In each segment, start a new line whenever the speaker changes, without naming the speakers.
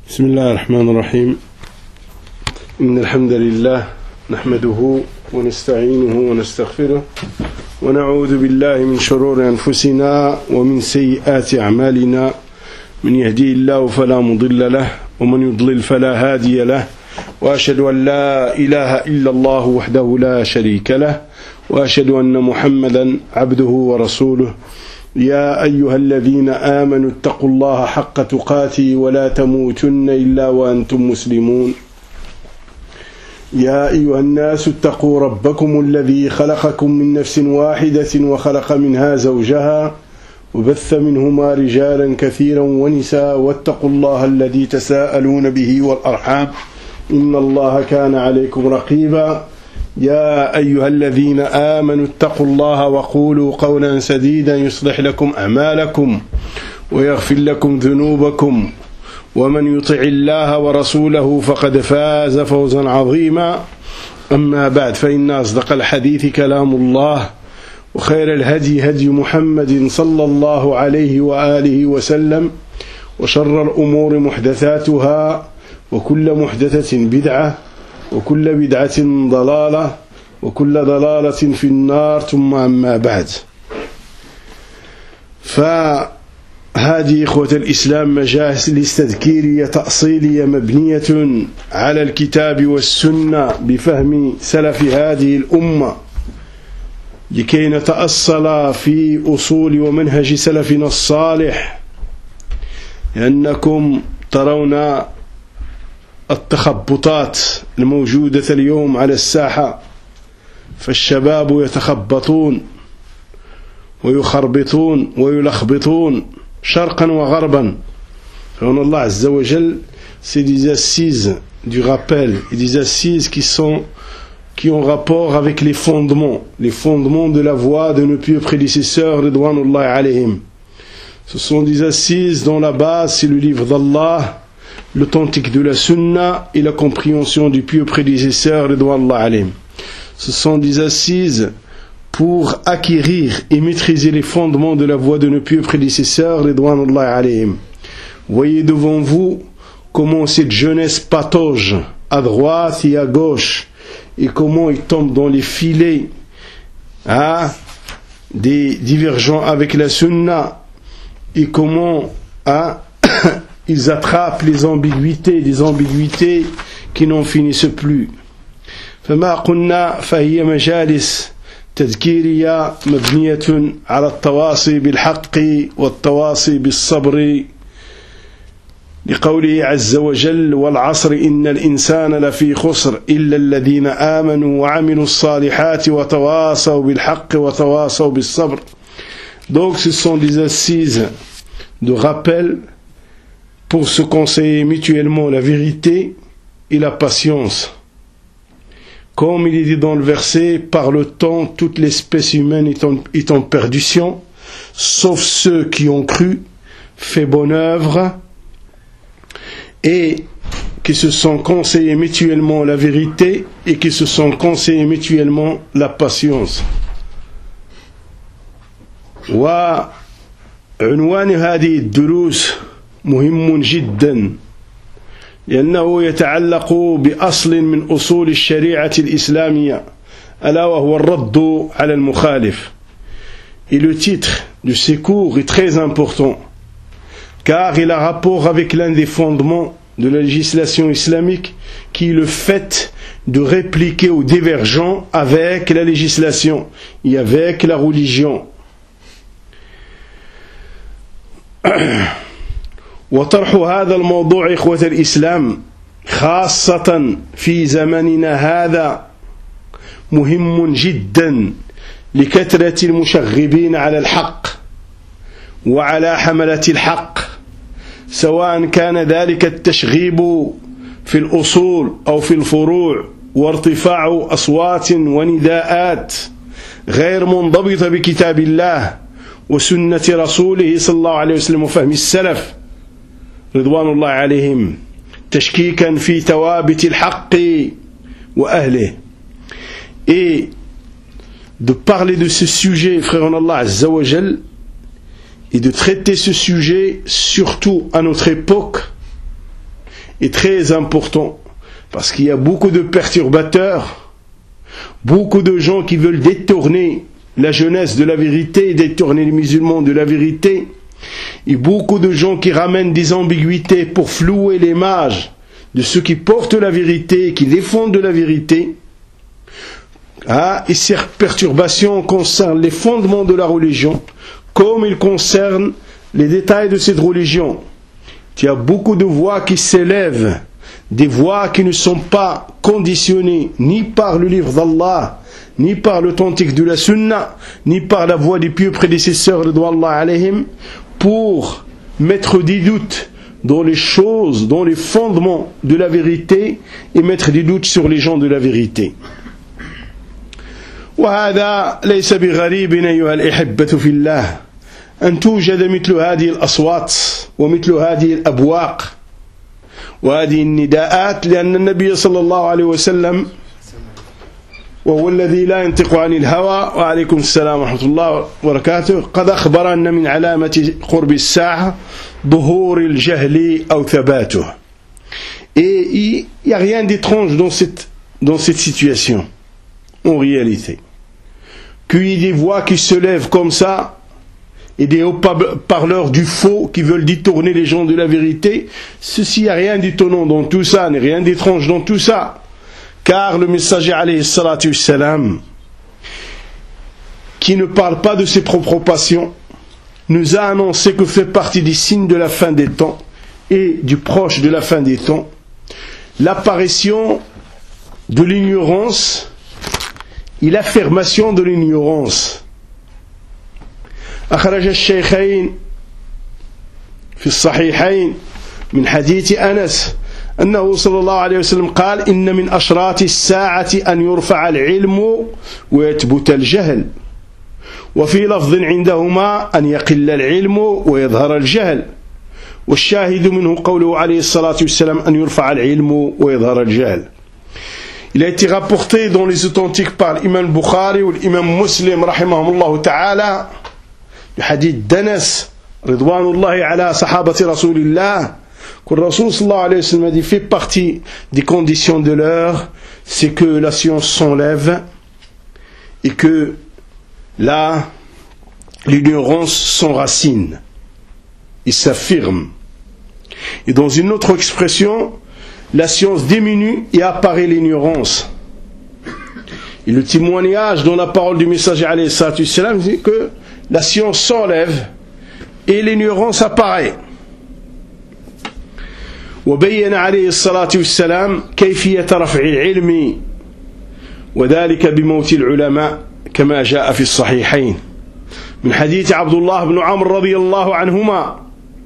بسم الله الرحمن الرحيم. إن الحمد لله نحمده ونستعينه ونستغفره ونعوذ بالله من شرور أنفسنا ومن سيئات أعمالنا. من يهدي الله فلا مضل له ومن يضلل فلا هادي له، وأشهد أن لا إله إلا الله وحده لا شريك له، وأشهد أن محمدا عبده ورسوله. يا أيها الذين آمنوا اتقوا الله حق تقاته ولا تموتن إلا وأنتم مسلمون. يا أيها الناس اتقوا ربكم الذي خلقكم من نفس واحدة وخلق منها زوجها وبث منهما رجالا كثيرا ونساء، واتقوا الله الذي تساءلون به والأرحام إن الله كان عليكم رقيبا. يا أيها الذين آمنوا اتقوا الله وقولوا قولا سديدا يصلح لكم أعمالكم ويغفر لكم ذنوبكم، ومن يطع الله ورسوله فقد فاز فوزا عظيما. أما بعد، فإن أصدق الحديث كلام الله، وخير الهدي هدي محمد صلى الله عليه وآله وسلم، وشر الأمور محدثاتها، وكل محدثة بدعة، وكل بدعة ضلالة، وكل ضلالة في النار. ثم أما بعد، فهذه إخوة الإسلام مجالس تذكيرية تأصيلية مبنية على الكتاب والسنة بفهم سلف هذه الأمة، لكي نتأصل في أصول ومنهج سلفنا الصالح، لأنكم ترون التخبطات الموجودة اليوم على الساحة، فالشباب يتخبطون ويخربطون ويلخبطون شرقا وغربا. فهنا الله عز وجل c'est des assises du rappel et des assises qui ont rapport avec les fondements de la voie de nos pieux prédécesseurs ridwanullahi alayhim. Ce sont des assises dont la base c'est le livre d'Allah, l'authentique de la sunna et la compréhension du pieux prédécesseur ridwanullahi alayhim. Ce sont des assises pour acquérir et maîtriser les fondements de la voie de nos pieux prédécesseurs ridwanullahi alayhim. Voyez devant vous comment cette jeunesse patauge à droite et à gauche, et comment ils tombent dans les filets des divergents avec la sunna, et comment ils attrapent les ambiguïtés, des ambiguïtés qui n'en finissent plus. فما قلنا فهي مجالس تذكيرية مبنية على التواصي بالحق والتواصي بالصبر، لقوله عز وجل: والعصر إن الإنسان لفي خسر إلا الذين آمنوا وعملوا الصالحات وتواصوا بالحق وتواصوا بالصبر. Donc ce sont des assises de rappel pour se conseiller mutuellement la vérité et la patience. Comme il est dit dans le verset: par le temps toute l'espèce humaine est en perdition, sauf ceux qui ont cru, fait bonne œuvre, et qui se sont conseillés mutuellement la vérité et qui se sont conseillés mutuellement la patience. وعنوان هذه الدروس مهم جدا، لأنه يتعلق بأصل من أصول الشريعة الإسلامية، ألا وهو الرد على المخالف. Et le titre de ces cours est très important, car il a rapport avec l'un des fondements de la législation islamique, qui est le fait de répliquer aux divergents avec la législation et avec la religion. وطرح هذا الموضوع إخوة الإسلام خاصة في زمننا هذا مهم جدا، لكثرة المشغبين على الحق وعلى حملة الحق، سواء كان ذلك التشغيب في الأصول أو في الفروع، وارتفاع أصوات ونداءات غير منضبطة بكتاب الله وسنة رسوله صلى الله عليه وسلم وفهم السلف رضوان الله عليهم، تشكيكا في ثوابت الحق وأهله. Et de parler de ce sujet, frère en Allah Azza wa Jal, et de traiter ce sujet surtout à notre époque, est très important, parce qu'il y a beaucoup de perturbateurs, beaucoup de gens qui veulent détourner la jeunesse de la vérité, détourner les musulmans de la vérité, et beaucoup de gens qui ramènent des ambiguïtés pour flouer l'image de ceux qui portent la vérité, qui défendent la vérité. Et ces perturbations concernent les fondements de la religion, comme ils concernent les détails de cette religion. Il y a beaucoup de voix qui s'élèvent, des voix qui ne sont pas conditionnées ni par le livre d'Allah, ni par l'authentique de la Sunna, ni par la voix des pieux prédécesseurs de Allah alayhim, pour mettre des doutes dans les choses, dans les fondements de la vérité, et mettre des doutes sur les gens de la vérité. وهذا ليس بغريب أيها الأحبة في الله أن توجد مثل هذه الأصوات ومثل هذه الأبواق وهذه النداءات، لأن النبي صلى الله عليه وسلم وهو الذي لا ينطق عن الهوى وعليكم السلام ورحمة الله وبركاته قد أخبر أن من علامة قرب الساعة ظهور الجهل أو ثباته. Et il n'y a rien d'étrange dans cette situation, en réalité. Qu'il y ait des voix qui se lèvent comme ça, et des haut-parleurs du faux qui veulent détourner les gens de la vérité, ceci, il n'y a rien d'étonnant dans tout ça, il n'y a rien d'étrange dans tout ça. Car le messager alayhi salatu wassalam, qui ne parle pas de ses propres passions, nous a annoncé que fait partie des signes de la fin des temps et du proche de la fin des temps l'apparition de l'ignorance et l'affirmation de l'ignorance. أخرج الشيخين في الصحيحين من حديث أنس أنه صلى الله عليه وسلم قال إن من أشراط الساعة أن يرفع العلم ويثبت الجهل، وفي لفظ عندهما أن يقل العلم ويظهر الجهل، والشاهد منه قوله عليه الصلاة والسلام أن يرفع العلم ويظهر الجهل. Il a été rapporté dans les authentiques par l'imam Bukhari ou l'imam Muslim rahimahullah ta'ala, le hadith d'Anas ridwanullahi ala sahabati rasulillah, que le Rasul sallallahu alayhi wa sallam a dit fait partie des conditions de l'heure, c'est que la science s'enlève et que là l'ignorance s'enracine, il s'affirme. Et dans une autre expression, la science diminue et apparaît l'ignorance. Et le témoignage dans la parole du messager alayhi salatu wassalam dit que la science s'enlève et l'ignorance apparaît. وبين عليه الصلاة والسلام كيفية رفع العلم وذلك بموت العلماء كما جاء في الصحيحين من حديث عبد الله بن عمرو رضي الله عنهما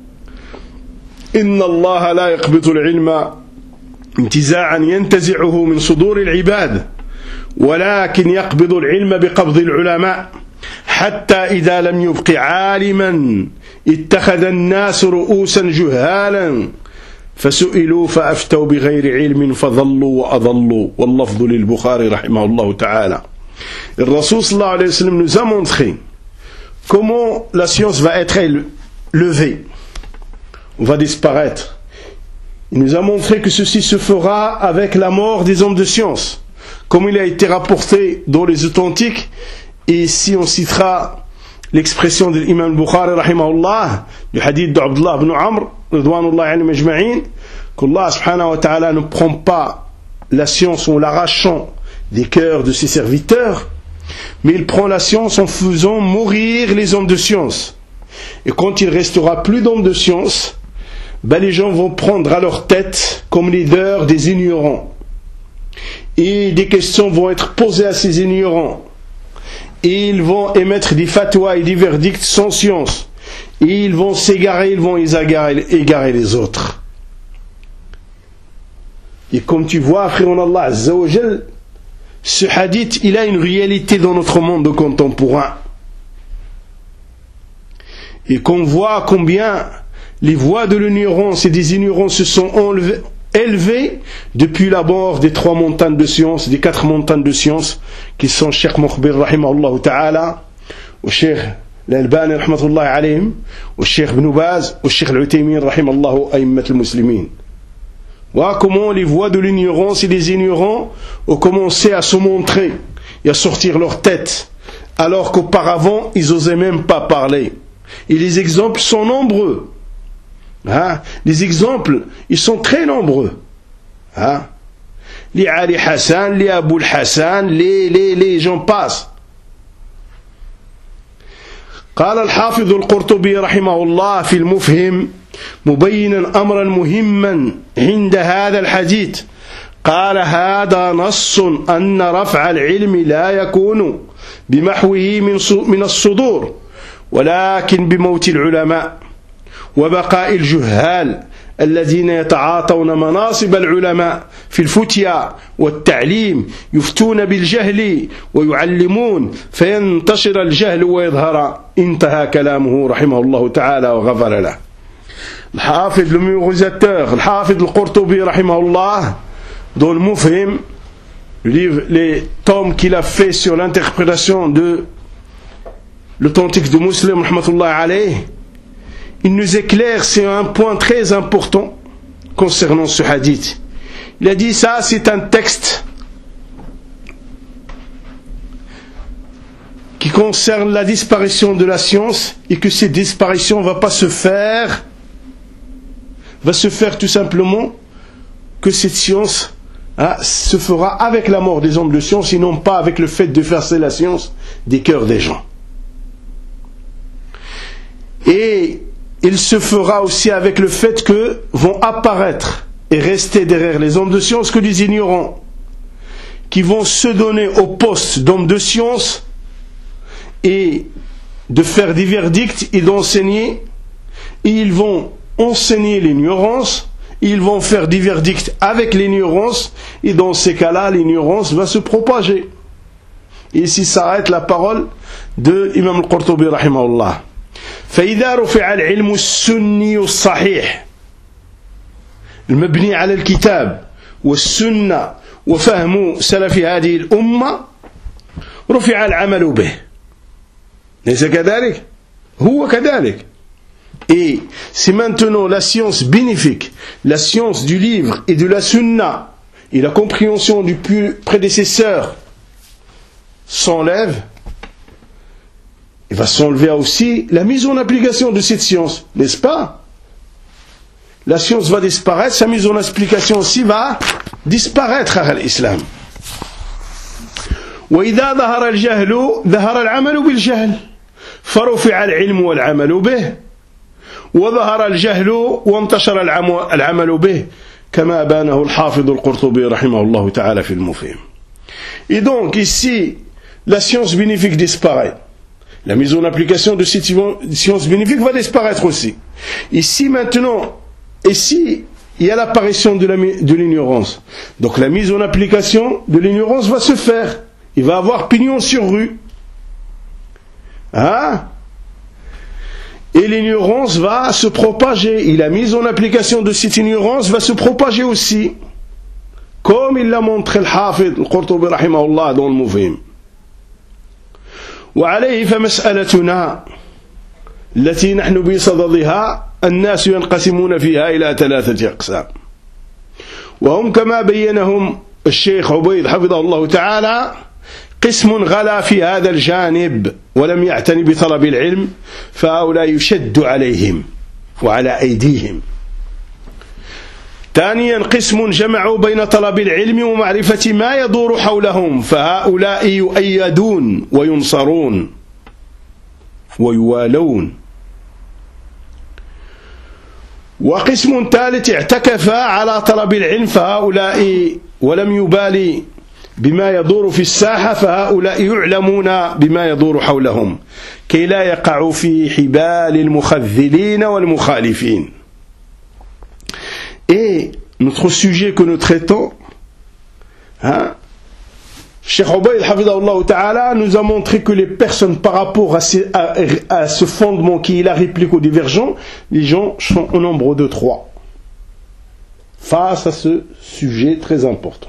إن الله لا يقبض العلم انتزاعا ينتزعه من صدور العباد ولكن يقبض العلم بقبض العلماء حتى إذا لم يبق عالما اتخذ الناس رؤوسا جهالا فسئلوا فأفتوا بغير علم فضلوا وأضلوا واللفظ للبخاري رحمه الله تعالى. Le Rasul sallallahu alayhi wa sallam nous a montré comment la science va être levée, on va disparaître. Il nous a montré que ceci se fera avec la mort des hommes de science, comme il a été rapporté dans les authentiques. Et ici on citera l'expression de l'imam Bukhari rahimahullah, du hadith d'Abdullah ibn Amr ridwanullahi alayhim ajma'in, qu'Allah subhanahu wa ta'ala ne prend pas la science en l'arrachant des cœurs de ses serviteurs, mais il prend la science en faisant mourir les hommes de science. Et quand il restera plus d'hommes de science, les gens vont prendre à leur tête comme leader des ignorants. Et des questions vont être posées à ces ignorants. Et ils vont émettre des fatwas et des verdicts sans science. Et ils vont s'égarer, ils vont égarer les autres. Et comme tu vois, frère en Allah Azza wa Jal, ce hadith, il a une réalité dans notre monde contemporain. Et qu'on voit combien les voix de l'ignorance et des ignorants se sont élevées depuis la mort des 3 montagnes de science, des 4 montagnes de science, qui sont Cheikh Mukhbir rahimahullah ta'ala, au Cheikh l'Albani rahmatullahi alayhim, au Cheikh Ibn Baz, au Cheikh l'Uthaymin rahimallahu aïmmat al-muslimin. Voilà comment les voix de l'ignorance et les ignorants ont commencé à se montrer et à sortir leur tête, alors qu'auparavant, ils n'osaient même pas parler. Et les exemples sont nombreux. Hein? Les exemples, ils sont très nombreux. Hein? Les Ali Hassan, les Aboul Hassan, les gens passent. قال الحافظ القرطبي رحمه الله في المفهم مبينا أمرا مهما عند هذا الحديث قال هذا نص أن رفع العلم لا يكون بمحوه من الصدور ولكن بموت العلماء وبقاء الجهال الذين يتعاطون مناصب العلماء في الفتيا والتعليم يفتون بالجهل ويعلمون فينتشر الجهل ويظهر. انتهى كلامه رحمه الله تعالى وغفر له. الحافظ الميموريزاتور الحافظ القرطبي رحمه الله dans le Mufhim, le livre, les tomes qu'il a fait sur l'interprétation de l'authentique de Muslim rahmatullah alayh, il nous éclaire, c'est un point très important concernant ce hadith. Il a dit ça, c'est un texte qui concerne la disparition de la science et que cette disparition va se faire tout simplement que cette science se fera avec la mort des hommes de science et non pas avec le fait de faire cesser la science des cœurs des gens. Et il se fera aussi avec le fait que vont apparaître et rester derrière les hommes de science que les ignorants qui vont se donner au poste d'hommes de science et de faire des verdicts et d'enseigner, et ils vont enseigner l'ignorance, ils vont faire des verdicts avec l'ignorance, et dans ces cas-là, l'ignorance va se propager. Et ici s'arrête la parole de Imam al-Qurtubi rahimahullah. فإذا رفع العلم السني الصحيح المبني على الكتاب والسنة وفهم سلف هذه الأمة رفع العمل به. ليس كذلك؟ هو كذلك. Et c'est maintenant la science bénéfique, la science du livre et de la sunna et la compréhension du prédécesseur s'enlève, il va s'enlever aussi la mise en application de cette science, n'est-ce pas? La science va disparaître, sa mise en application aussi va disparaître à l'islam. وإذا ظهر الجهل ظهر العمل بالجهل فرفع العلم والعمل به وظهر الجهل وانتشر العمل به كما بانه الحافظ القرطبي رحمه الله تعالى في المفهم. Et donc ici la science bénéfique disparaît. La mise en application de cette science bénéfique va disparaître aussi. Ici maintenant, ici il y a l'apparition de l'ignorance. Donc la mise en application de l'ignorance va se faire. Il va avoir pignon sur rue. Hein? Et l'ignorance va se propager. Et la mise en application de cette ignorance va se propager aussi. Comme il l'a montré le Hafid, le Qurtubi rahimahullah dans le Mufhim. وعليه فمسألتنا التي نحن بصددها الناس ينقسمون فيها إلى 3 أقسام وهم كما بينهم الشيخ عبيد حفظه الله تعالى قسم غلا في هذا الجانب ولم يعتني بطلب العلم فهؤلاء يشد عليهم وعلى أيديهم. ثانيا قسم جمعوا بين طلب العلم ومعرفة ما يدور حولهم فهؤلاء يؤيدون وينصرون ويوالون. وقسم ثالث اعتكف على طلب العلم فهؤلاء ولم يبالي بما يدور في الساحة فهؤلاء يعلمون بما يدور حولهم كي لا يقعوا في حبال المخذلين والمخالفين. Et notre sujet que nous traitons, Cheikh Ubayd Hafidahullah Ta'ala nous a montré que les personnes par rapport à ce fondement qui est la réplique au divergent, les gens sont au nombre de 3 face à ce sujet très important.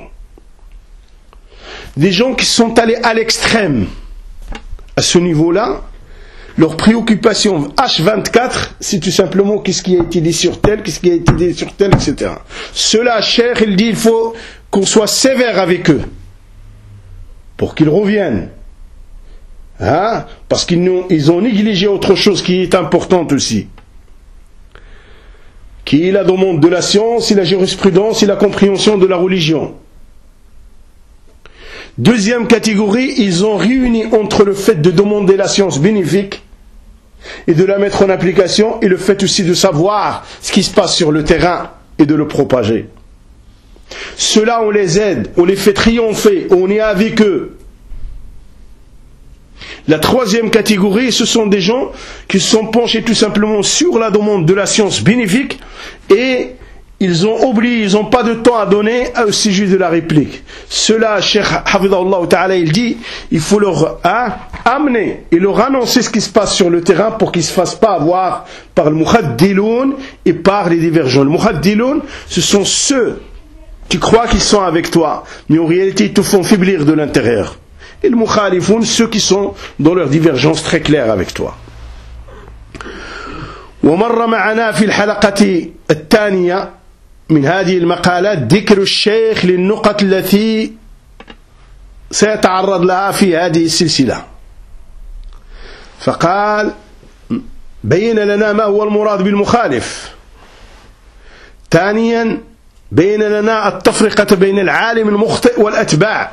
Des gens qui sont allés à l'extrême à ce niveau-là, Leur préoccupation H24, c'est tout simplement qu'est-ce qui a été dit sur tel, qu'est-ce qui a été dit sur tel, etc. Cela, Cheikh, il dit, il faut qu'on soit sévère avec eux pour qu'ils reviennent. Hein? Parce qu'ils ont négligé autre chose qui est importante aussi, qui est la demande de la science et la jurisprudence et la compréhension de la religion. Deuxième catégorie, ils ont réuni entre le fait de demander la science bénéfique et de la mettre en application et le fait aussi de savoir ce qui se passe sur le terrain et de le propager. Ceux-là, on les aide, on les fait triompher, on est avec eux. La troisième catégorie, ce sont des gens qui se sont penchés tout simplement sur la demande de la science bénéfique et ils ont oublié, ils n'ont pas de temps à donner au sujet de la réplique. Cela, Cheikh Hafidahullah Ta'ala, il dit, il faut leur amener et leur annoncer ce qui se passe sur le terrain pour qu'ils ne se fassent pas avoir par le muhaddiloun et par les divergents. Le muhaddiloun, ce sont ceux qui croient qu'ils sont avec toi, mais en réalité ils te font faiblir de l'intérieur. Et le mukhalifoun, ceux qui sont dans leur divergence très claire avec toi. ومر معنا في الحلقة الثانية من هذه المقالات ذكر الشيخ للنقط التي سيتعرض لها في هذه السلسلة. فقال بين لنا ما هو المراد بالمخالف. ثانيا بين لنا التفرقة بين العالم المخطئ والأتباع.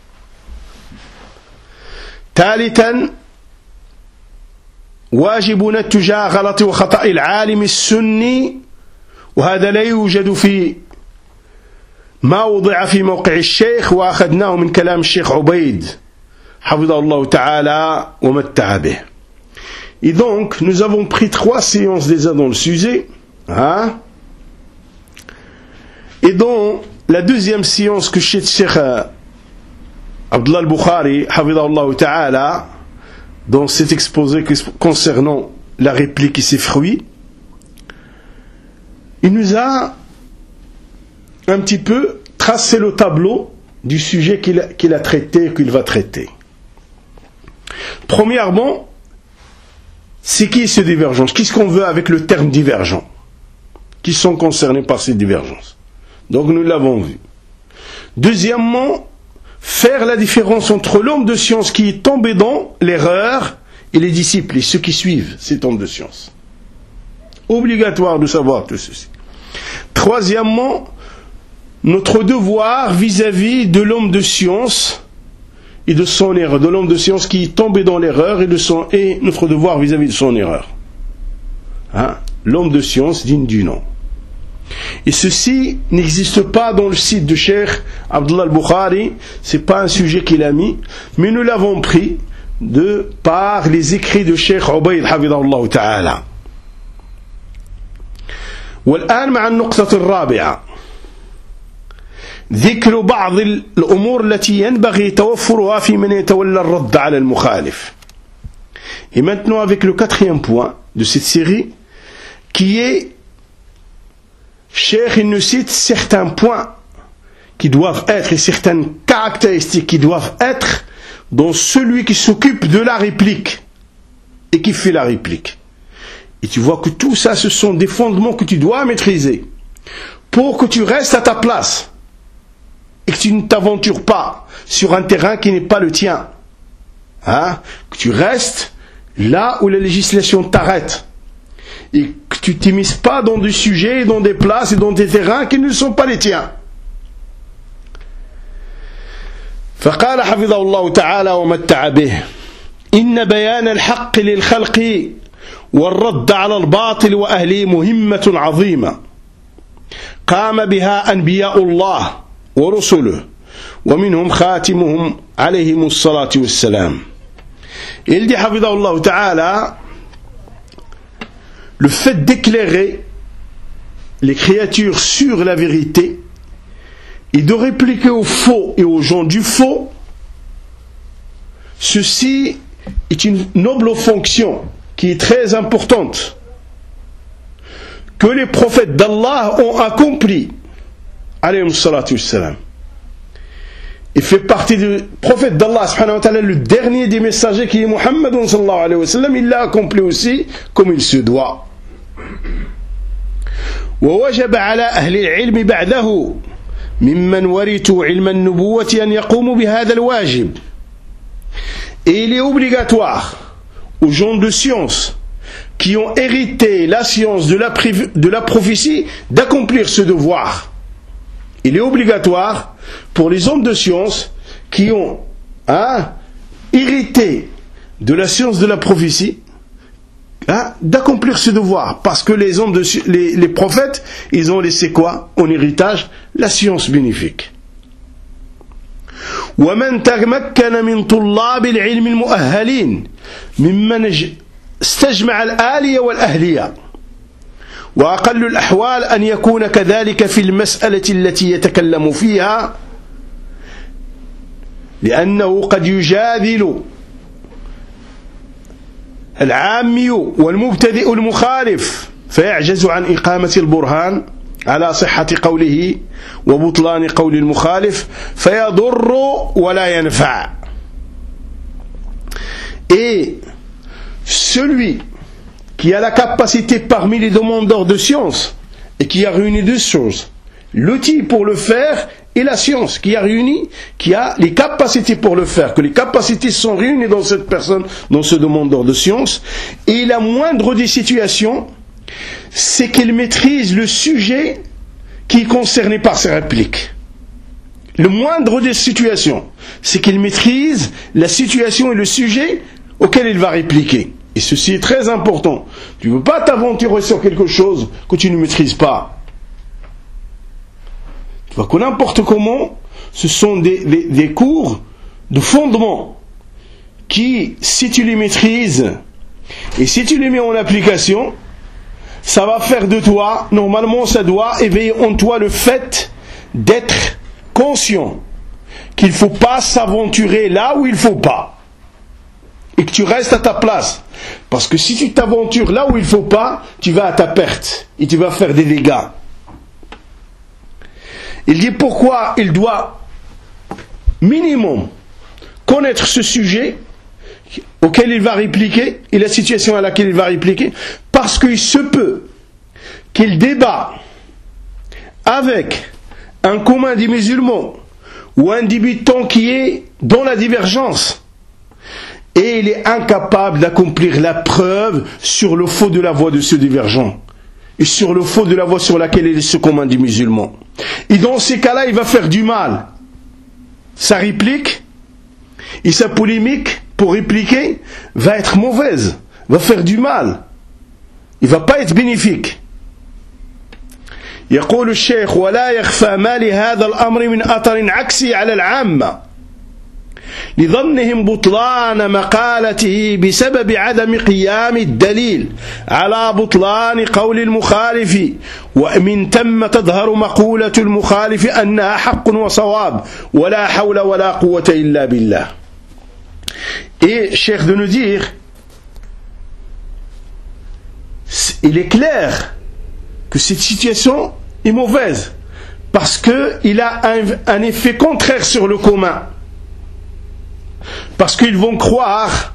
ثالثا واجبنا تجاه غلط وخطأ العالم السني، وهذا لا يوجد في ما وضع في موقع الشيخ وأخذناه من كلام الشيخ عبيد حفظه الله تعالى ومتع به. Et donc nous avons pris 3 séances déjà dans le sujet, hein? Et dans la deuxième séance que Cheikh Abdullah al-Bukhari hafidahullah ta'ala, dans cet exposé concernant la réplique et ses fruits, il nous a un petit peu tracé le tableau du sujet qu'il a traité et qu'il va traiter. Premièrement, c'est qui ces divergences? Qu'est-ce qu'on veut avec le terme divergent? Qui sont concernés par ces divergences? Donc nous l'avons vu. Deuxièmement, faire la différence entre l'homme de science qui est tombé dans l'erreur et les disciples et ceux qui suivent cet homme de science. Obligatoire de savoir tout ceci. Troisièmement, notre devoir vis-à-vis de l'homme de science et de son erreur, de l'homme de science qui est tombé dans l'erreur et notre devoir vis-à-vis de son erreur. Hein? L'homme de science digne du nom. Et ceci n'existe pas dans le site de Cheikh Abdullah al-Bukhari, c'est pas un sujet qu'il a mis, mais nous l'avons pris par les écrits de Cheikh Ubayd hafidahullah ta'ala. والآن مع النقطة الرابعة ذكر بعض الأمور التي ينبغي توفرها في من يتولى الرد على المخالف. Et maintenant avec le 4e point de cette série qui est Cheikh, il nous cite certains points qui doivent être et certaines caractéristiques qui doivent être dans celui qui s'occupe de la réplique et qui fait la réplique. Et tu vois que tout ça, ce sont des fondements que tu dois maîtriser pour que tu restes à ta place et que tu ne t'aventures pas sur un terrain qui n'est pas le tien. Hein? Que tu restes là où la législation t'arrête. Et que tu ne t'immisces pas dans des sujets, dans des places et dans des terrains qui ne sont pas les tiens. فقال حفظه الله تعالى ومتع به إن بيان الحق للخلق والرد على الباطل وأهله مهمة عظيمة قام بها أنبياء الله ورسله ومنهم خاتمهم عليهم الصلاة والسلام. Il dit حفظه الله تعالى, le fait d'éclairer les créatures sur la vérité et de répliquer aux faux et aux gens du faux, ceci est une noble fonction qui est très importante que les prophètes d'Allah ont accompli, alayhim salatu wassalam. il fait partie du prophète d'Allah subhanahu wa ta'ala, le dernier des messagers qui est Muhammad sallallahu alayhi wa sallam, il l'a accompli aussi comme il se doit. ووجب على أهل العلم بعده ممن ورثوا علم النبوة أن يقوموا بهذا الواجب. Et il est obligatoire aux gens de science qui ont hérité la science de la prophétie d'accomplir ce devoir. Il est obligatoire pour les hommes de science qui ont hérité de la science de la prophétie d'accomplir ce devoir, parce que les prophètes, ils ont laissé quoi en héritage? La science bénéfique. ومن تمكن من طلاب العلم المؤهلين ممن استجمع الآلية والأهلية وأقل الأحوال أن يكون كذلك في المسألة التي يتكلم فيها لأنه قد يجادل العامي والمبتدئ المخالف فيعجز عن إقامة البرهان على صحة قوله وبطلان قول المخالف فيضر ولا ينفع. Et celui qui a la capacité parmi les demandeurs de science et qui a réuni deux choses, l'outil pour le faire et la science, qui a les capacités pour le faire, que les capacités sont réunies dans cette personne, dans ce demandeur de science, et la moindre des situations, c'est qu'il maîtrise le sujet qui est concerné par ses répliques. Le moindre des situations, c'est qu'il maîtrise la situation et le sujet auquel il va répliquer. Et ceci est très important. Tu ne veux pas t'aventurer sur quelque chose que tu ne maîtrises pas. Tu vois que n'importe comment, ce sont des cours de fondement qui, si tu les maîtrises et si tu les mets en application, ça va faire de toi, normalement ça doit éveiller en toi le fait d'être conscient qu'il ne faut pas s'aventurer là où il ne faut pas et que tu restes à ta place, parce que si tu t'aventures là où il ne faut pas, tu vas à ta perte et tu vas faire des dégâts. Il dit pourquoi il doit minimum connaître ce sujet auquel il va répliquer et la situation à laquelle il va répliquer, parce qu'il se peut qu'il débat avec un commun des musulmans ou un débutant qui est dans la divergence et il est incapable d'accomplir la preuve sur le faux de la voie de ce divergent et sur le faux de la voie sur laquelle il est ce commun des musulmans. Et dans ces cas-là, il va faire du mal. Sa réplique et sa polémique pour répliquer va être mauvaise, va faire du mal. Il ne va pas être bénéfique. يقول الشيخ ولا يخفى ما لهذا الأمر من أثر عكسي على العامة لظنهم بطلان مقالته بسبب عدم قيام الدليل على بطلان قول المخالف ومن ثم تظهر مقولة المخالف أنها حق وصواب ولا حول ولا قوة إلا بالله. Et Cheikh de nous dire, il est clair que cette situation est mauvaise parce qu'il a un effet contraire sur le commun. Parce qu'ils vont croire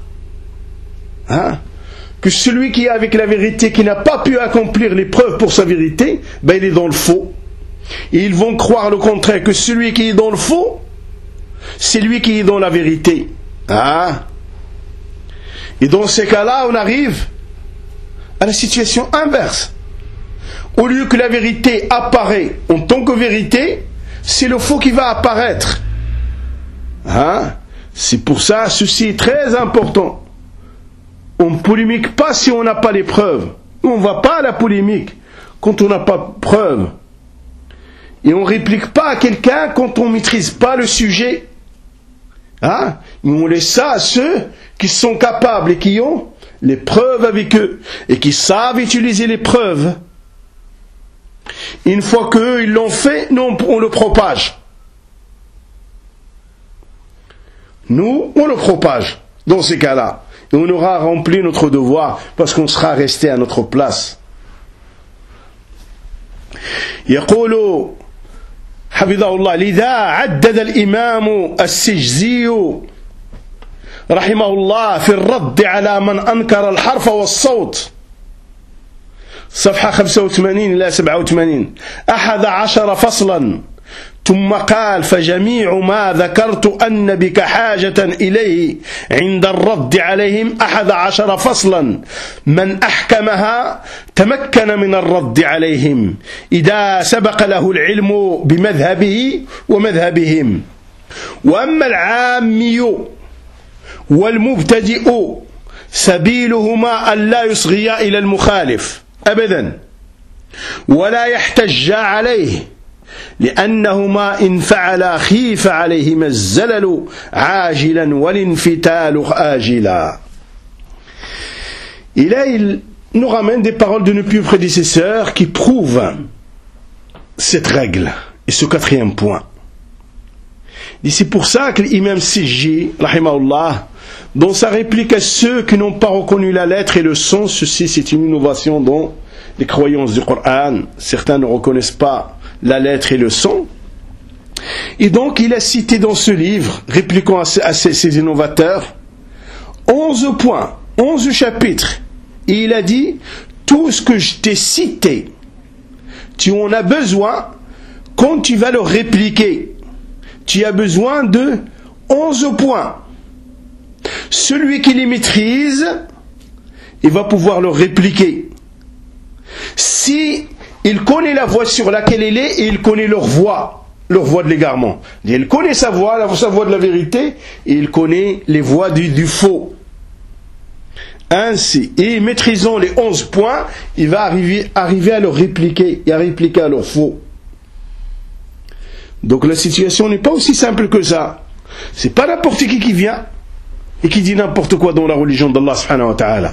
que celui qui est avec la vérité, qui n'a pas pu accomplir les preuves pour sa vérité, ben il est dans le faux. Et ils vont croire le contraire, que celui qui est dans le faux, c'est lui qui est dans la vérité. Et dans ces cas-là, on arrive à la situation inverse. Au lieu que la vérité apparaît en tant que vérité, c'est le faux qui va apparaître. C'est pour ça, ceci est très important. On ne polémique pas si on n'a pas les preuves. On ne va pas à la polémique quand on n'a pas de preuves. Et on ne réplique pas à quelqu'un quand on ne maîtrise pas le sujet. On laisse ça à ceux qui sont capables et qui ont les preuves avec eux et qui savent utiliser les preuves. Une fois qu'eux ils l'ont fait, nous on le propage. Nous on le propage dans ces cas-là. Et on aura rempli notre devoir parce qu'on sera resté à notre place. يقول حفظه الله لذا عدد الإمام السجزي رحمه الله في الرد على من أنكر الحرف والصوت صفحة 85 إلى 87 11 فصلا ثم قال فجميع ما ذكرت أن بك حاجة إليه عند الرد عليهم 11 فصلا من أحكمها تمكن من الرد عليهم إذا سبق له العلم بمذهبه ومذهبهم وأما العامي والمبتدئ سبيلهما أن لا يصغيا إلى المخالف أبدا ولا يحتج عليه لأنهما إن فعلا خيف عليهما الزلل عاجلا والانفتال آجلا. Et là, il nous ramène des paroles de nos pieux prédécesseurs qui prouvent cette règle et ce quatrième point. Et c'est pour ça que l'imam Sijji, rahimahullah, dans sa réplique à ceux qui n'ont pas reconnu la lettre et le son, ceci c'est une innovation dans les croyances du Coran. Certains ne reconnaissent pas la lettre et le son. Et donc il a cité dans ce livre, répliquant à ces innovateurs, 11 points, 11 chapitres. Et il a dit, tout ce que je t'ai cité, tu en as besoin quand tu vas le répliquer. Tu as besoin de 11 points. Celui qui les maîtrise, il va pouvoir le répliquer. Si il connaît la voie sur laquelle il est et il connaît leur voie de l'égarement. Il connaît sa voie de la vérité et il connaît les voies du faux. Ainsi, et maîtrisant les 11 points, il va arriver à le répliquer et à répliquer à leur faux. Donc la situation n'est pas aussi simple que ça. C'est pas n'importe qui vient et qui dit n'importe quoi dans la religion d'Allah subhanahu wa ta'ala.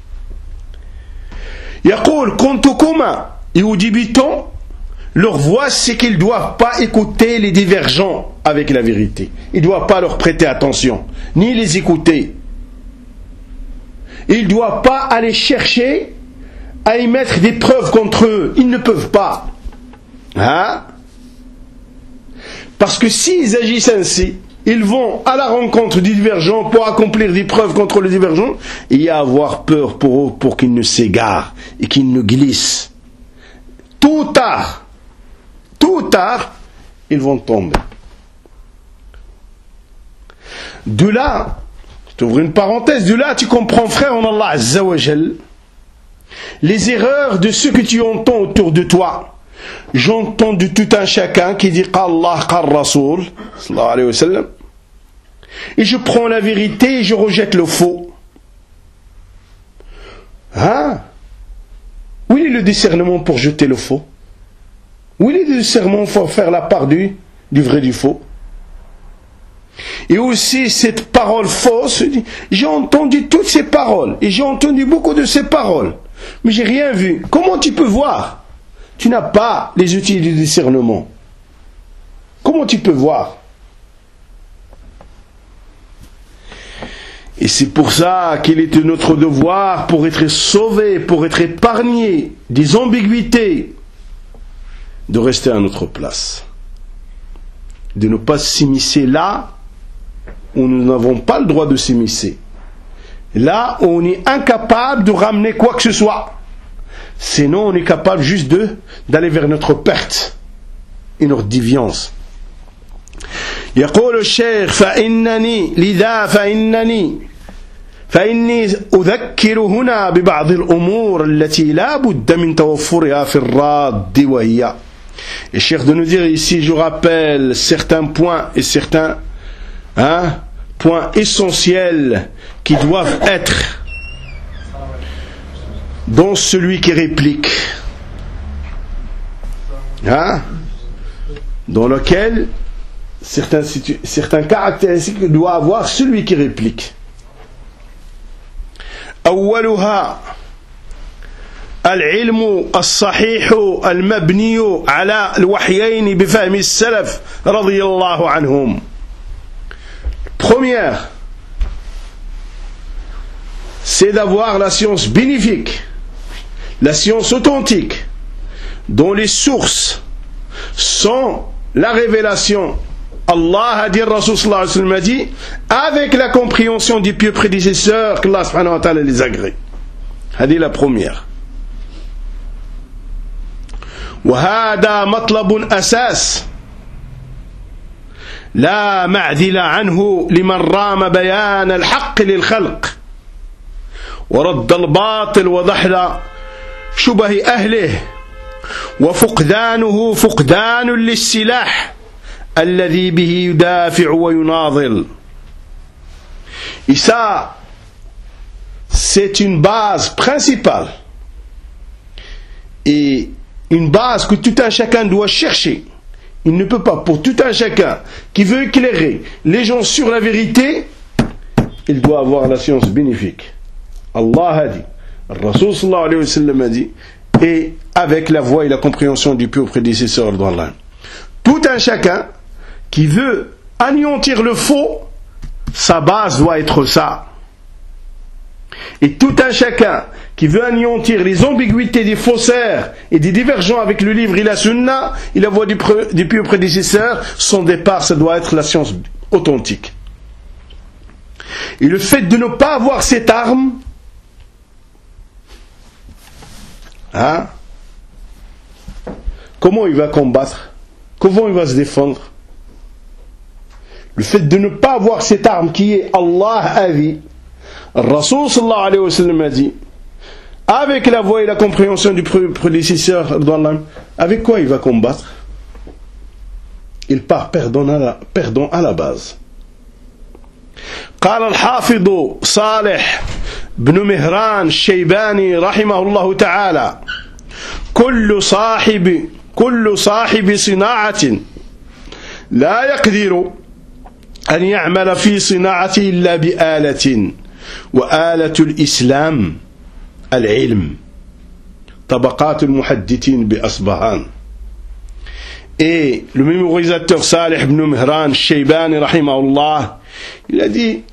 يقول كنتكما يجيبتون leur voix c'est qu'ils ne doivent pas écouter les divergents avec la vérité. Ils ne doivent pas leur prêter attention, ni les écouter. Ils ne doivent pas aller chercher à y mettre des preuves contre eux. Ils ne peuvent pas. Hein? Parce que s'ils agissent ainsi, ils vont à la rencontre du divergent pour accomplir des preuves contre le divergent et à avoir peur pour eux, pour qu'ils ne s'égarent et qu'ils ne glissent. Tôt ou tard, ils vont tomber. De là, je t'ouvre une parenthèse, de là tu comprends, frère en Allah Azza wa Jal, les erreurs de ceux que tu entends autour de toi. J'entends de tout un chacun qui dit qu'Allah, qu'Al Rasoul, sallallahu alayhi wa sallam, et je prends la vérité et je rejette le faux. Hein? Où est le discernement pour jeter le faux? Où est le discernement pour faire la part du vrai du faux? Et aussi cette parole fausse, j'ai entendu toutes ces paroles, et j'ai entendu beaucoup de ces paroles, mais j'ai rien vu. Comment tu peux voir? Tu n'as pas les outils du discernement. Comment tu peux voir? Et c'est pour ça qu'il est de notre devoir, pour être sauvé, pour être épargné des ambiguïtés, de rester à notre place. De ne pas s'immiscer là où nous n'avons pas le droit de s'immiscer. Là où on est incapable de ramener quoi que ce soit. Sinon, on est capable juste d'aller vers notre perte et notre déviance. يقول الشيخ فإنني فإني أذكر هنا ببعض الأمور التي لا بد من توفرها في الراد وهي. Et Cheikh de nous dire ici, je rappelle certains points et certains points essentiels qui doivent être dans celui qui réplique, dans lequel certaines caractéristiques doit avoir celui qui réplique. أولها العلم الصحيح المبني على الوحيين بفهم السلف رضي الله عنهم. Première, c'est d'avoir la science bénéfique, la science authentique, dont les sources sont la révélation, Allah a dit, Rasul sallallahu alayhi wa sallam a dit, avec la compréhension des pieux prédécesseurs qu'Allah subhanahu wa ta'ala les agrée. هذه la première. وهذا مطلب أساس لا معدل عنه لمن رام بيان الحق للخلق ورد الباطل وضحل شبه أهله وفقدانه فقدان للسلاح الذي به يدافع ويناضل. Et ça, c'est une base principale et une base que tout un chacun doit chercher. Il ne peut pas, pour tout un chacun qui veut éclairer les gens sur la vérité, il doit avoir la science bénéfique. Allah a dit, Rasul sallallahu alayhi wa sallam a dit, et avec la voix et la compréhension du pur prédécesseur d'Allah. Tout un chacun qui veut anéantir le faux, sa base doit être ça. Et tout un chacun qui veut anéantir les ambiguïtés des faussaires et des divergents avec le livre et la sunna et la voix des pieux prédécesseurs, son départ, ça doit être la science authentique. Et le fait de ne pas avoir cette arme, hein, comment il va combattre? Comment il va se défendre? Le fait de ne pas avoir cette arme qui est Allah a dit, Rasul sallallahu alayhi wa sallam a dit, avec la voix et la compréhension du prédécesseur d'Allah, avec quoi il va combattre? Il part perdant à la base. قال الحافظ صالح بن مهران الشيباني رحمه الله تعالى كل صاحب صناعة لا يقدر أن يعمل في صناعته إلا بآلة وآلة الإسلام العلم طبقات المحدثين بأصبهان. Et le mémorisateur Salih ibn Mihran Shaybani rahimahullah, il a dit,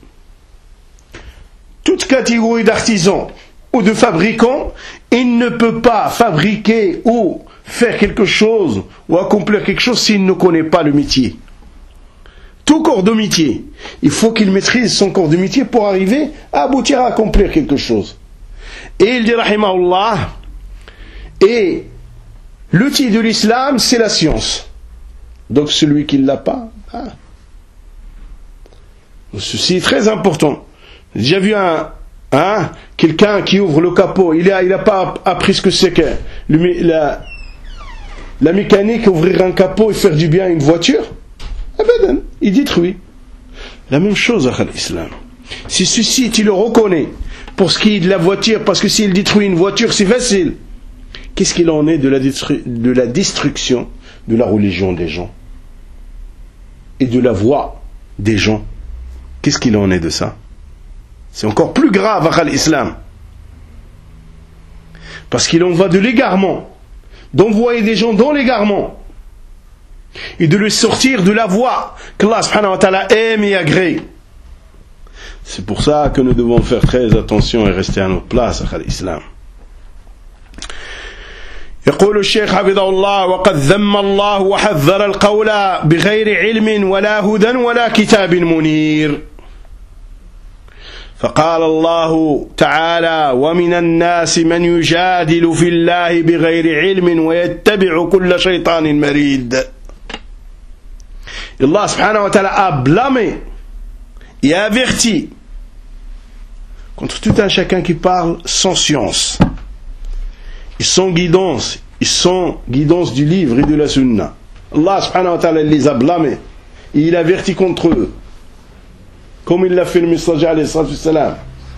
toute catégorie d'artisans ou de fabricants, il ne peut pas fabriquer ou faire quelque chose ou accomplir quelque chose s'il ne connaît pas le métier. Tout corps de métier, il faut qu'il maîtrise son corps de métier pour arriver à aboutir à accomplir quelque chose. Et il dit rahimahullah, et l'outil de l'islam c'est la science. Donc celui qui ne l'a pas, ceci est très important. J'ai déjà vu quelqu'un qui ouvre le capot, il a pas appris ce que c'est que la mécanique, ouvrir un capot et faire du bien à une voiture. Il détruit. La même chose à l'islam. Si ceci tu le reconnais pour ce qui est de la voiture, parce que s'il détruit une voiture c'est facile, qu'est-ce qu'il en est de la destruction de la religion des gens et de la voix des gens? Qu'est-ce qu'il en est de ça? C'est encore plus grave à l'islam, parce qu'il en va de l'égarement, d'envoyer des gens dans l'égarement et de les sortir de la voie qu'Allah subhanahu wa ta'ala aime et agrée. C'est pour ça que nous devons faire très attention et rester à notre place à l'islam. يقول الشيخ حفظه الله وقد ذم الله وحذر القول بغير علم ولا هدى ولا كتاب منير. فقال الله تعالى ومن الناس من يجادل في الله بغير علم ويتبع كل شيطان مريد. Allah subhanahu wa ta'ala a blâmé et averti contre tout un chacun qui parle sans science et sans guidance du livre et de la sunna. Allah subhanahu wa ta'ala les a blâmés et il avertit contre eux, comme il l'a fait le messager alayhi salam.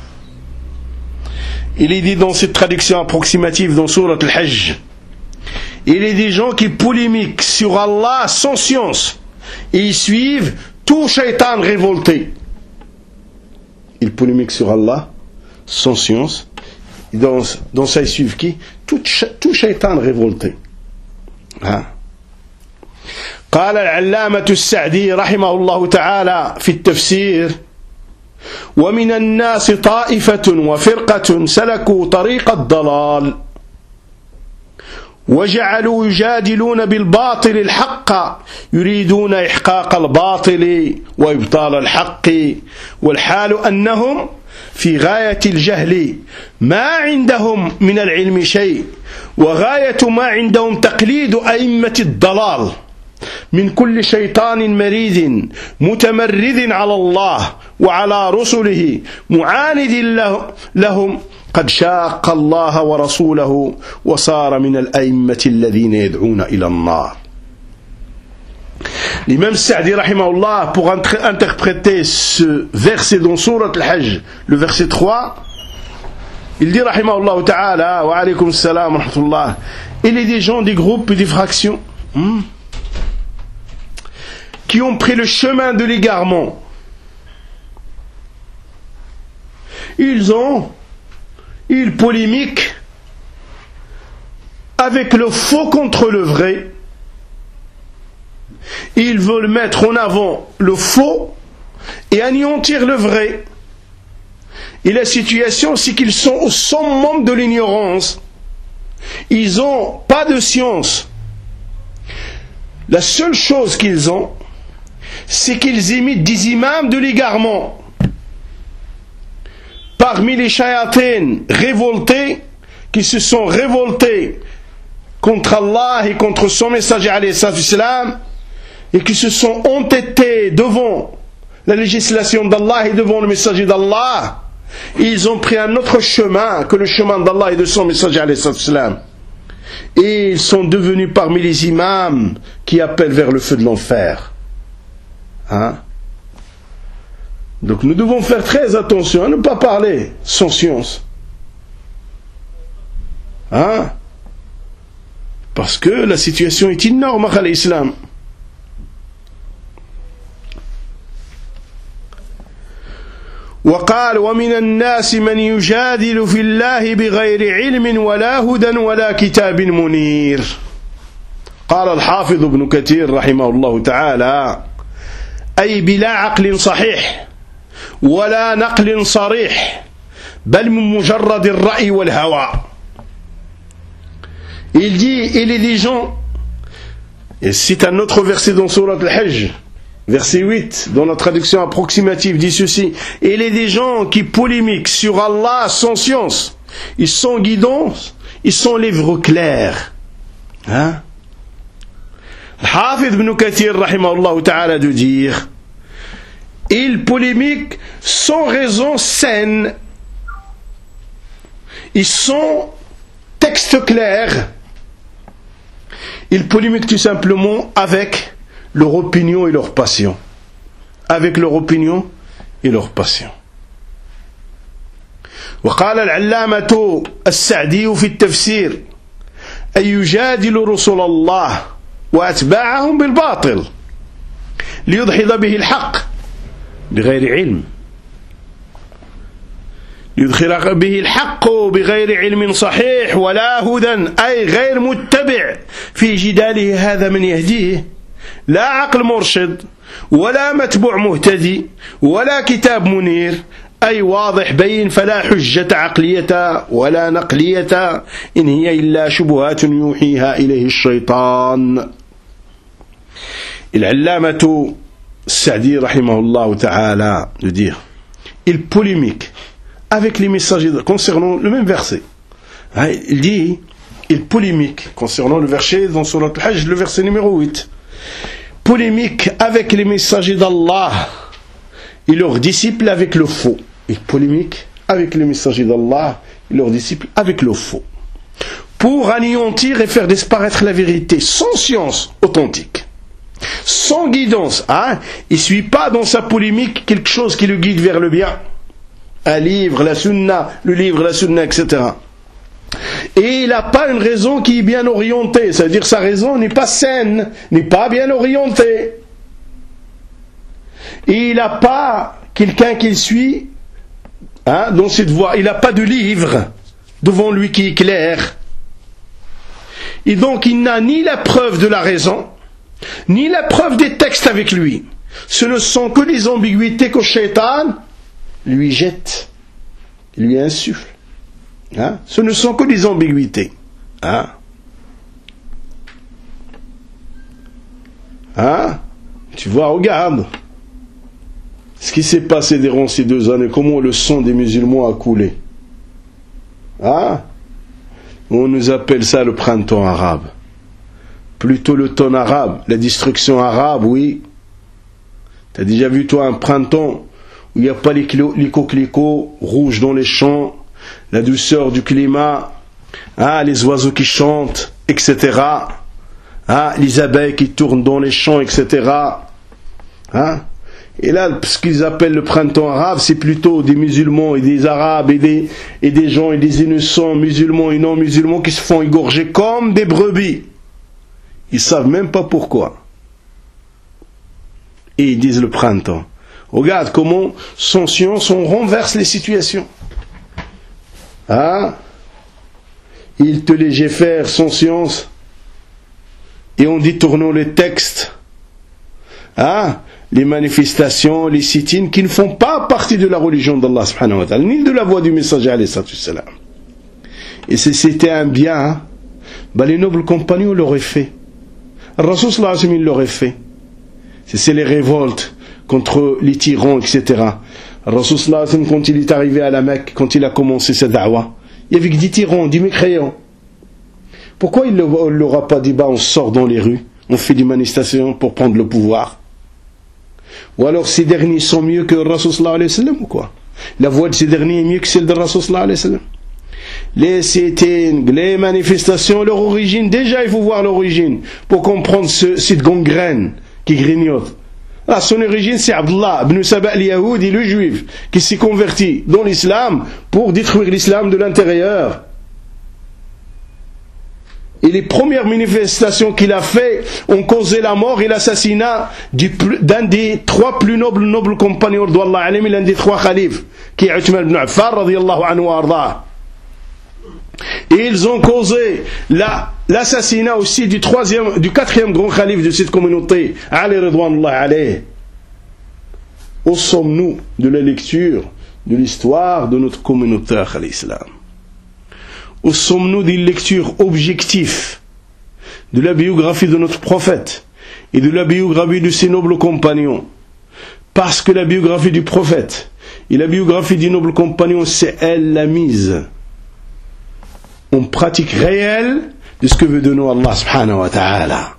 Il est dit dans cette traduction approximative dans Surat al-Hajj, il est des gens qui polémiquent sur Allah sans science et ils suivent tout shaitan révolté. Ils polémiquent sur Allah sans science. Dans ça ils suivent qui? Tout shaitan révolté. قال العلامة السعدي رحمه الله تعالى في التفسير ومن الناس طائفة وفرقة سلكوا طريق الضلال وجعلوا يجادلون بالباطل الحق يريدون إحقاق الباطل وإبطال الحق والحال أنهم في غاية الجهل ما عندهم من العلم شيء وغاية ما عندهم تقليد أئمة الضلال من كل شيطان مريد متمرد على الله وعلى رسله معاند لهم قد شاق الله ورسوله وصار من الأئمة الذين يدعون إلى النار. L'imam Sa'di rahimahullah, pour interpréter ce verset dans Sourate Al-Hajj, le verset 3, il dit rahimahullah ta'ala wa alaykum salam wa rahmatullah, il est des gens, des groupes et des fractions qui ont pris le chemin de l'égarement. Ils polémiquent avec le faux contre le vrai. Ils veulent mettre en avant le faux et anéantir le vrai. Et la situation, c'est qu'ils sont au summum de l'ignorance. Ils n'ont pas de science. La seule chose qu'ils ont, c'est qu'ils imitent des imams de l'égarement. Parmi les shayatines révoltés, qui se sont révoltés contre Allah et contre son messager alayhi salam, et qui se sont entêtés devant la législation d'Allah et devant le messager d'Allah, ils ont pris un autre chemin que le chemin d'Allah et de son messager alayhi salam. Et ils sont devenus parmi les imams qui appellent vers le feu de l'enfer. Donc nous devons faire très attention à ne pas parler sans science. Parce que la situation est énorme à l'islam. وقال ومن الناس من يجادل في الله بغير علم ولا هدى ولا كتاب منير. قال الحافظ ابن كثير رحمه الله تعالى أي بلا عقل صحيح ولا نقل صريح بل من مجرد الرأي والهوى. Il dit, il est des gens, et cite un autre verset dans Sourate Al-Hajj, verset 8, dans la traduction approximative, dit ceci: il est des gens qui polémiquent sur Allah sans science, ils sont guidons, ils sont livres clairs. Hafid ibn Kathir rahimahullah ta'ala de dire, ils polémiquent sans raison saine, ils sont textes clairs, ils polémiquent tout simplement avec leur opinion et leur passion. Avec leur opinion et leur passion. وقال العلامة السعدي في التفسير أن يجادل رسل الله وأتباعهم بالباطل ليدحض به الحق بغير علم يدخل به الحق بغير علم صحيح ولا هدى أي غير متبع في جداله هذا من يهديه لا عقل مرشد ولا متبوع مهتدي ولا كتاب منير أي واضح بين فلا حجة عقلية ولا نقلية إن هي إلا شبهات يوحيها إليه الشيطان. العلامة السعدي رحمه الله تعالى de dire, il polémique avec les messagers concernant le même verset. Il dit, il polémique concernant le verset dans Sourate Al-Hajj, le verset numéro 8. Polémique avec les messagers d'Allah et leurs disciples avec le faux. Il polémique avec les messagers d'Allah et leurs disciples avec le faux. Pour anéantir et faire disparaître la vérité sans science authentique, sans guidance. Il ne suit pas dans sa polémique quelque chose qui le guide vers le bien. Un livre, la sunna, le livre, la sunna, etc. Et il n'a pas une raison qui est bien orientée, c'est-à-dire sa raison n'est pas saine, n'est pas bien orientée. Et il n'a pas quelqu'un qu'il suit dans cette voie, il n'a pas de livre devant lui qui est clair. Et donc il n'a ni la preuve de la raison, ni la preuve des textes avec lui. Ce ne sont que des ambiguïtés que Shaitan lui jette, lui insuffle. Ce ne sont que des ambiguïtés. Hein? Tu vois, regarde ce qui s'est passé durant ces 2 années, comment le sang des musulmans a coulé. Hein? On nous appelle ça le printemps arabe. Plutôt l'automne arabe, la destruction arabe, oui. T'as déjà vu toi un printemps où il n'y a pas les coquelicots rouges dans les champs, la douceur du climat, hein, les oiseaux qui chantent, etc. Hein, les abeilles qui tournent dans les champs, etc. Hein? Et là, ce qu'ils appellent le printemps arabe, c'est plutôt des musulmans et des arabes et des gens et des innocents musulmans et non musulmans qui se font égorger comme des brebis. Ils savent même pas pourquoi. Et ils disent le printemps. Regarde comment, sans science, on renverse les situations. Hein? Ils te laissent faire sans science. Et on dit tournons les textes. Hein? Les manifestations, les sit-ins qui ne font pas partie de la religion d'Allah subhanahu wa ta'ala, ni de la voie du messager alayhi salam. Et si c'était un bien, hein, bah les nobles compagnons l'auraient fait. Le Rasul sallallahu alayhi wa sallam, il l'aurait fait. C'est les révoltes contre les tyrans, etc. Le Rasul sallallahu alayhi wa sallam, quand il est arrivé à la Mecque, quand il a commencé sa da'wah, il y avait que des tyrans, des mécréants. Pourquoi il ne leur a pas dit, bah on sort dans les rues, on fait des manifestations pour prendre le pouvoir? Ou alors ces derniers sont mieux que le Rasul sallallahu alayhi wa sallam ou quoi? La voix de ces derniers est mieux que celle de Rasul sallallahu alayhi wa sallam. Les sit-ins, les manifestations, leur origine, déjà il faut voir l'origine pour comprendre cette gangrène qui grignote. Ah, son origine c'est Abdullah ibn Saba al-Yahoudi, le juif, qui s'est converti dans l'islam pour détruire l'islam de l'intérieur. Et les premières manifestations qu'il a fait ont causé la mort et l'assassinat d'un des 3 plus nobles compagnons d'Allah alayhi, l'un des 3 khalifes, qui est Uthman ibn Affan radiyallahu anhu wa arda. Et ils ont causé l'assassinat aussi du 4e grand khalife de cette communauté, Ali ridwanullah alayhi. Où sommes-nous de la lecture de l'histoire de notre communauté à l'islam? Où sommes-nous des lectures objectives de la biographie de notre prophète et de la biographie de ses nobles compagnons? Parce que la biographie du prophète et la biographie des nobles compagnons, c'est elle la mise en pratique réelle de ce que veut de nous Allah subhanahu wa ta'ala.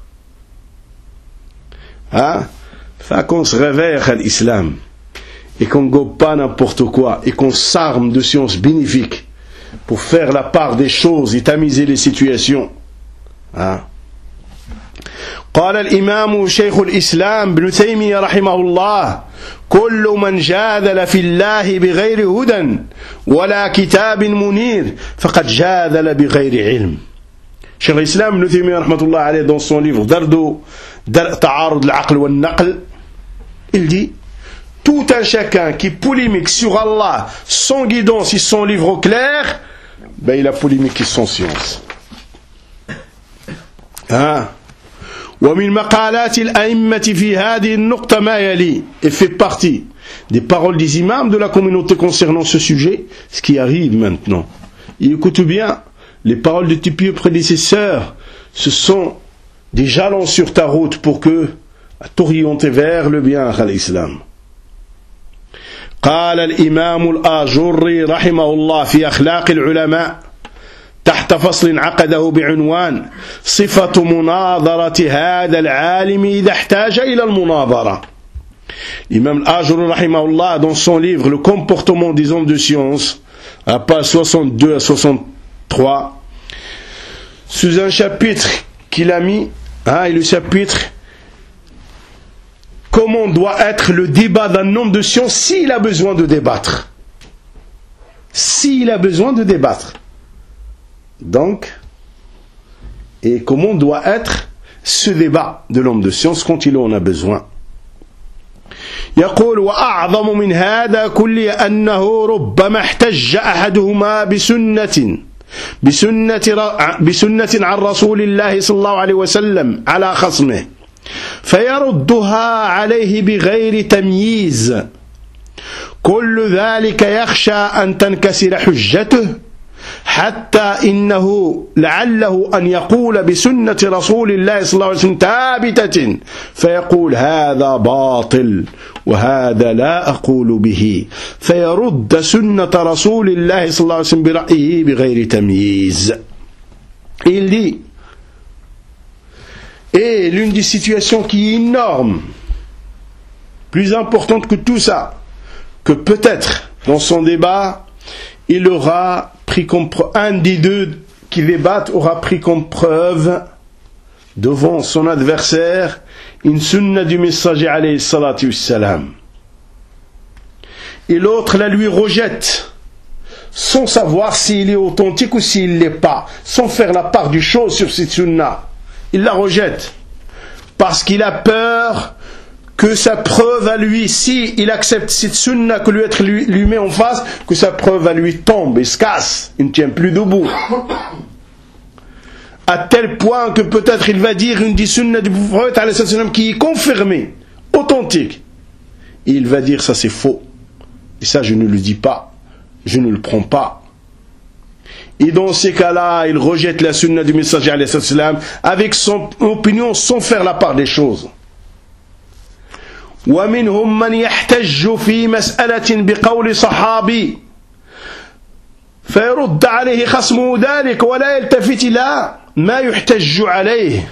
Hein? Fait qu'on se réveille à l'islam et qu'on ne gobe pas n'importe quoi et qu'on s'arme de sciences bénéfiques pour faire la part des choses et tamiser les situations. Hein? قال الإمام شيخ الإسلام ابن تيمية رحمه الله: كل من جادل في الله بغير هدى ولا كتاب منير فقد جادل بغير علم. شيخ الإسلام ابن تيمية رحمه الله عليه, dans son livre درء تعارض العقل والنقل, il dit: tout un chacun qui polémique sur Allah sans guidance et sans livre clair, ben il a polémiqué sans science. Hein? ومن مقالات الأئمة في هذه النقطة ما يلي, et fait partie des paroles des imams de la communauté concernant ce sujet, ce qui arrive maintenant. Et écoute bien, les paroles de tes pieux prédécesseurs, ce sont des jalons sur ta route pour que t'orienter vers le bien à l'islam. قال الإمام الآجري رحمه الله في أخلاق العلماء تحت فصل عقده بعنوان صفة مناظرة هذا العالم إذا احتاج إلى المناظرة. L'imam al-Ajuri rahimahullah, dans son livre Le comportement des hommes de science, à page 62 à 63, sous un chapitre qu'il a mis, et le chapitre comment doit être le débat d'un homme de science s'il a besoin de débattre. S'il a besoin de débattre. Donc, et comment doit être ce débat de l'homme de science quand il en a besoin. يقول: وأعظم من هذا كله أنه ربما احتج أحدهما بسنة عن رسول الله صلى الله عليه وسلم على خصمه فيردها عليه بغير تمييز. كل ذلك يخشى أن تنكسر حجته حتى إنه لعله أن يقول بسنة رسول الله صلى الله عليه وسلم ثابتة فيقول هذا باطل وهذا لا أقول به فيرد سنة رسول الله صلى الله عليه وسلم برأيه بغير تمييز. Il dit, et l'une des situations qui est énorme, plus importante que tout ça, que peut-être dans son débat il aura pris comme un des deux qui débattent aura pris comme preuve devant son adversaire une sunna du messager alayhi salatu wassalam, et l'autre la lui rejette sans savoir s'il est authentique ou s'il ne l'est pas, sans faire la part du chose sur cette sunna. Il la rejette parce qu'il a peur que sa preuve à lui, si il accepte cette sunna que lui met en face, que sa preuve à lui tombe et se casse, il ne tient plus debout. À tel point que peut-être il va dire une des sunnas du prophète qui est confirmée, authentique. Et il va dire ça c'est faux. Et ça je ne le dis pas, je ne le prends pas. Et dans ces cas-là, il rejette la sunna du messager avec son opinion sans faire la part des choses. ومنهم من يحتج في مسألة بقول صحابي فيرد عليه خصمه ذلك ولا يلتفت إلى ما يحتج عليه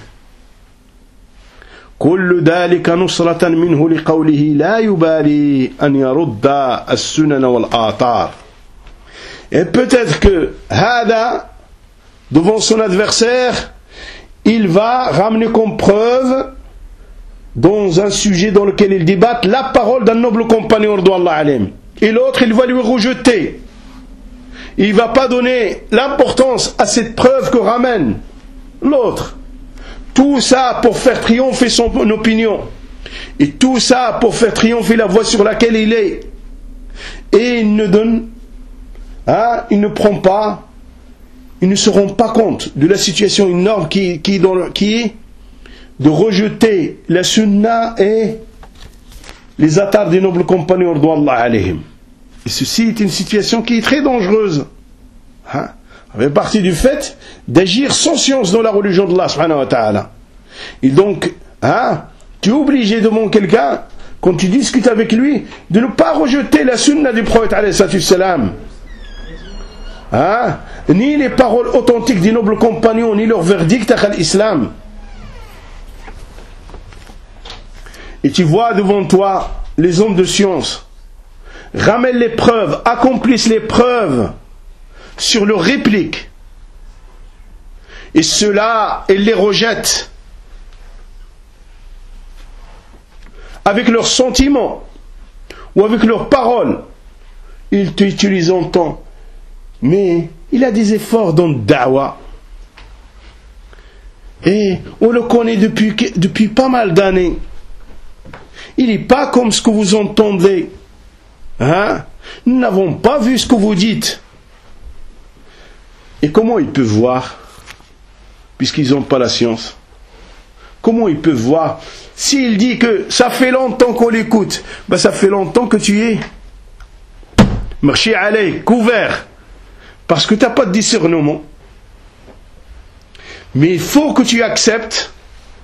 كل ذلك نصرة منه لقوله لا يبالي أن يرد السنن والآثار. Et peut-être que هذا devant son adversaire il va ramener comme preuve dans un sujet dans lequel ils débattent la parole d'un noble compagnon radiyallahu anhu, et l'autre il va lui rejeter, il ne va pas donner l'importance à cette preuve que ramène l'autre, tout ça pour faire triompher son opinion, et tout ça pour faire triompher la voie sur laquelle il est, et il ne donne, il ne prend pas, ils ne se rendent pas compte de la situation énorme qui est de rejeter la sunna et les attaques des nobles compagnons radiyallahu alayhim. Et ceci est une situation qui est très dangereuse. Ça fait partie du fait d'agir sans science dans la religion d'Allah subhanahu wa ta'ala. Et donc, tu es obligé devant quelqu'un, quand tu discutes avec lui, de ne pas rejeter la sunna du prophète alayhi salam. Ni les paroles authentiques des nobles compagnons, ni leur verdict à l'islam. Et tu vois devant toi les hommes de science ramènent les preuves, accomplissent les preuves sur leurs répliques, et ceux-là, ils les rejettent avec leurs sentiments ou avec leurs paroles. Ils t'utilisent en temps, mais il a des efforts dans le da'wah et on le connaît depuis pas mal d'années. Il n'est pas comme ce que vous entendez. Nous n'avons pas vu ce que vous dites. Et comment ils peuvent voir, puisqu'ils n'ont pas la science? Comment ils peuvent voir? S'il dit que ça fait longtemps qu'on l'écoute, ça fait longtemps que tu es marché à l'air, couvert, parce que tu n'as pas de discernement. Mais il faut que tu acceptes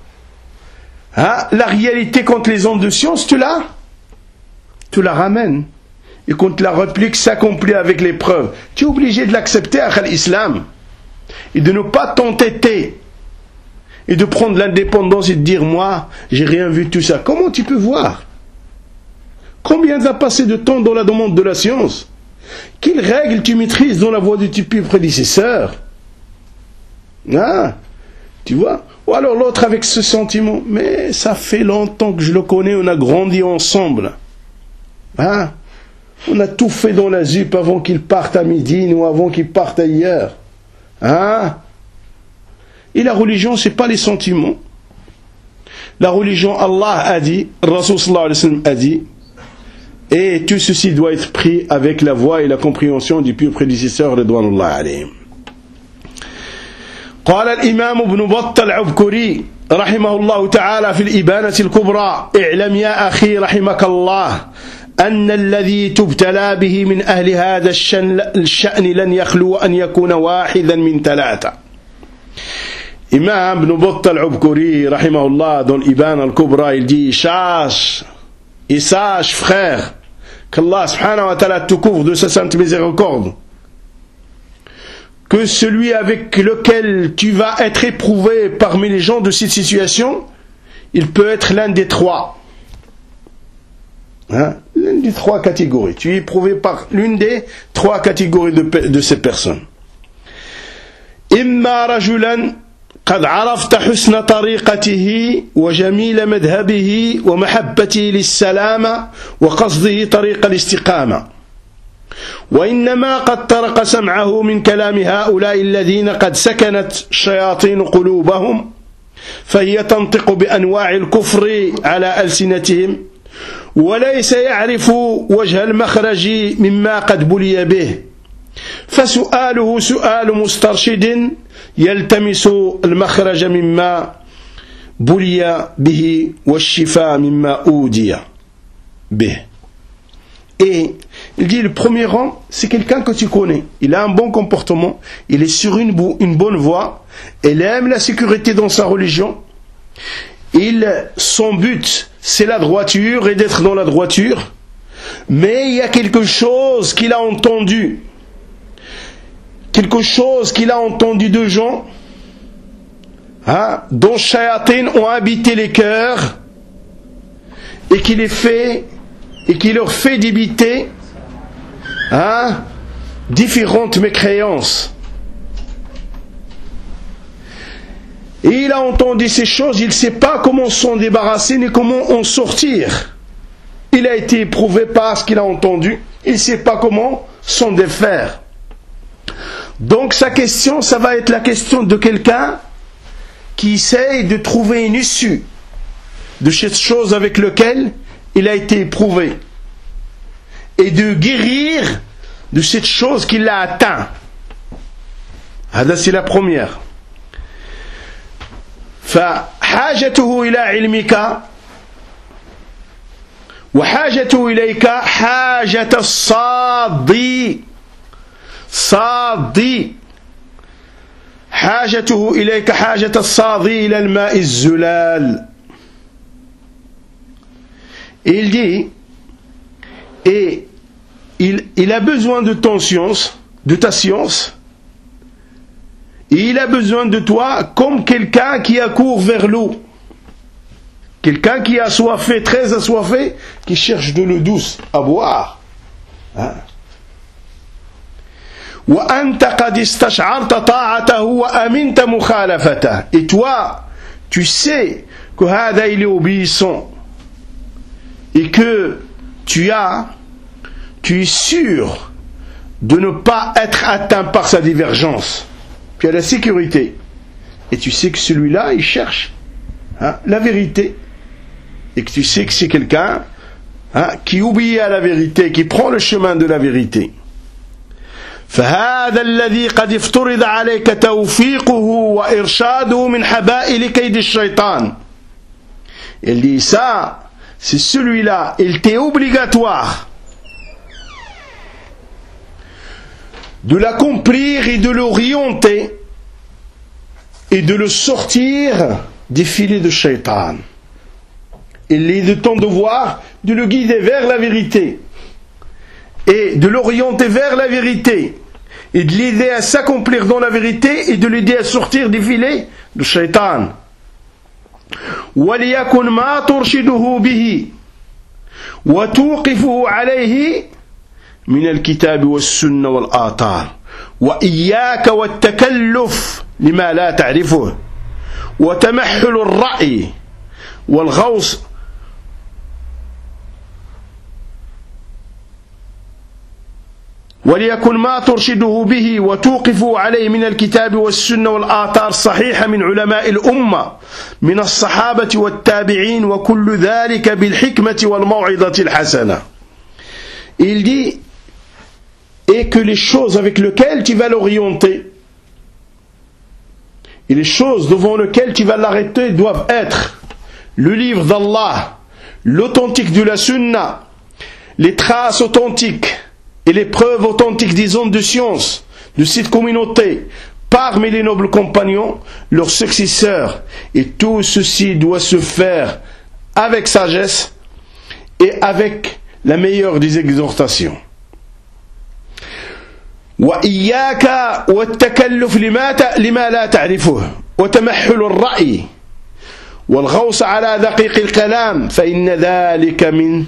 la réalité contre les hommes de science, tu la ramènes. Et quand la réplique s'accomplit avec les preuves, tu es obligé de l'accepter à l'islam. Et de ne pas t'entêter. Et de prendre l'indépendance et de dire, moi, j'ai rien vu de tout ça. Comment tu peux voir? Combien tu as passé de temps dans la demande de la science? Quelles règles tu maîtrises dans la voie de tes prédécesseurs? Tu vois? Ou alors l'autre avec ce sentiment, mais ça fait longtemps que je le connais, on a grandi ensemble. On a tout fait dans la ZUP avant qu'il parte à Médine ou avant qu'il parte ailleurs. Et la religion, c'est pas les sentiments. La religion, Allah a dit, Rasul sallallahu alayhi wa sallam a dit, et tout ceci doit être pris avec la voix et la compréhension du pieux prédécesseur ridwanullah alayhim. قال الإمام ابن بطة العبكري رحمه الله تعالى في الإبانة الكبرى اعلم يا أخي رحمك الله أن الذي تبتلى به من أهل هذا الشأن لن يخلو أن يكون واحدا من ثلاثة. Imam Ibn Battah al-Ubkuri, rahimahullah, dans l'Ibana al-Kubra, il dit, sache frère, qu'Allah subhanahu wa ta'ala te couvre de sa sainte miséricorde, que celui avec lequel tu vas être éprouvé parmi les gens de cette situation, il peut être l'un des trois. L'une des trois catégories. Tu es éprouvé par l'une des trois catégories de ces personnes. Imma rajulan قد عرفت حسن طريقته وجميل مذهبه ومحبته للسلامة وقصده طريق الاستقامة، وإنما قد طرق سمعه من كلام هؤلاء الذين قد سكنت الشياطين قلوبهم، فهي تنطق بأنواع الكفر على ألسنتهم، وليس يعرف وجه المخرج مما قد بلي به، فسؤاله سؤال مسترشد يلتمس المخرج مما بلي به والشفاء مما أودي به. Et il dit, le premier rang, c'est quelqu'un que tu connais. Il a un bon comportement, il est sur une bonne voie, il aime la sécurité dans sa religion. Son but, c'est la droiture et d'être dans la droiture. Mais il y a quelque chose qu'il a entendu. Quelque chose qu'il a entendu de gens dont shayatin ont habité les cœurs et qui leur fait débiter différentes mécréances. Et il a entendu ces choses, il ne sait pas comment s'en débarrasser ni comment en sortir. Il a été éprouvé par ce qu'il a entendu, il ne sait pas comment s'en défaire. Donc sa question, ça va être la question de quelqu'un qui essaye de trouver une issue de cette chose avec laquelle il a été éprouvé et de guérir de cette chose qui l'a atteint. C'est la première. فحاجته إلى علمك وحاجته إليك حاجة الصادي حاجته إليك حاجة الصادي إلى الماء الزلال. Il dit, et il a besoin de ton science, de ta science, et il a besoin de toi comme quelqu'un qui accourt vers l'eau, quelqu'un qui est assoiffé, très assoiffé, qui cherche de l'eau douce à boire. وأنت قد استشعرت طاعته وأمنت مخالفته. Et toi, tu sais que هذا il est obéissant et que tu es sûr de ne pas être atteint par sa divergence. Puis à la sécurité. Et tu sais que celui-là, il cherche la vérité. Et que tu sais que c'est quelqu'un qui obéit à la vérité, qui prend le chemin de la vérité. فهذا الذي قد افترض عليك توفيقه وإرشاده من حبائل كيد الشيطان. Il dit ça, c'est celui-là, il t'est obligatoire de l'accomplir et de l'orienter et de le sortir des filets de shaitan. Il est de ton devoir de le guider vers la vérité et de l'orienter vers la vérité et de l'aider à s'accomplir dans la vérité et de l'aider à sortir des filets de shaitan. وَلْيَكُنْ مَا تُرْشِدُهُ بِهِ وَتُوقِفُهُ عَلَيْهِ من الكتاب والسنة والآثار وإياك والتكلف لما لا تعرفه وتمحل الرأي والغوص وليكن ما ترشده به وتوقفه عليه من الكتاب والسنة والآثار الصحيحة من علماء الأمة من الصحابة والتابعين وكل ذلك بالحكمة والموعظة الحسنة. Il dit, et que les choses avec lesquelles tu vas l'orienter et les choses devant lesquelles tu vas l'arrêter doivent être le livre d'Allah, l'authentique de la sunna, les traces authentiques et les preuves authentiques des hommes de science de cette communauté parmi les nobles compagnons, leurs successeurs, et tout ceci doit se faire avec sagesse et avec la meilleure des exhortations. وإياك والتكلف لما لا تعرفه وتمحل الرأي والغوص على دقيق الكلام فإن ذلك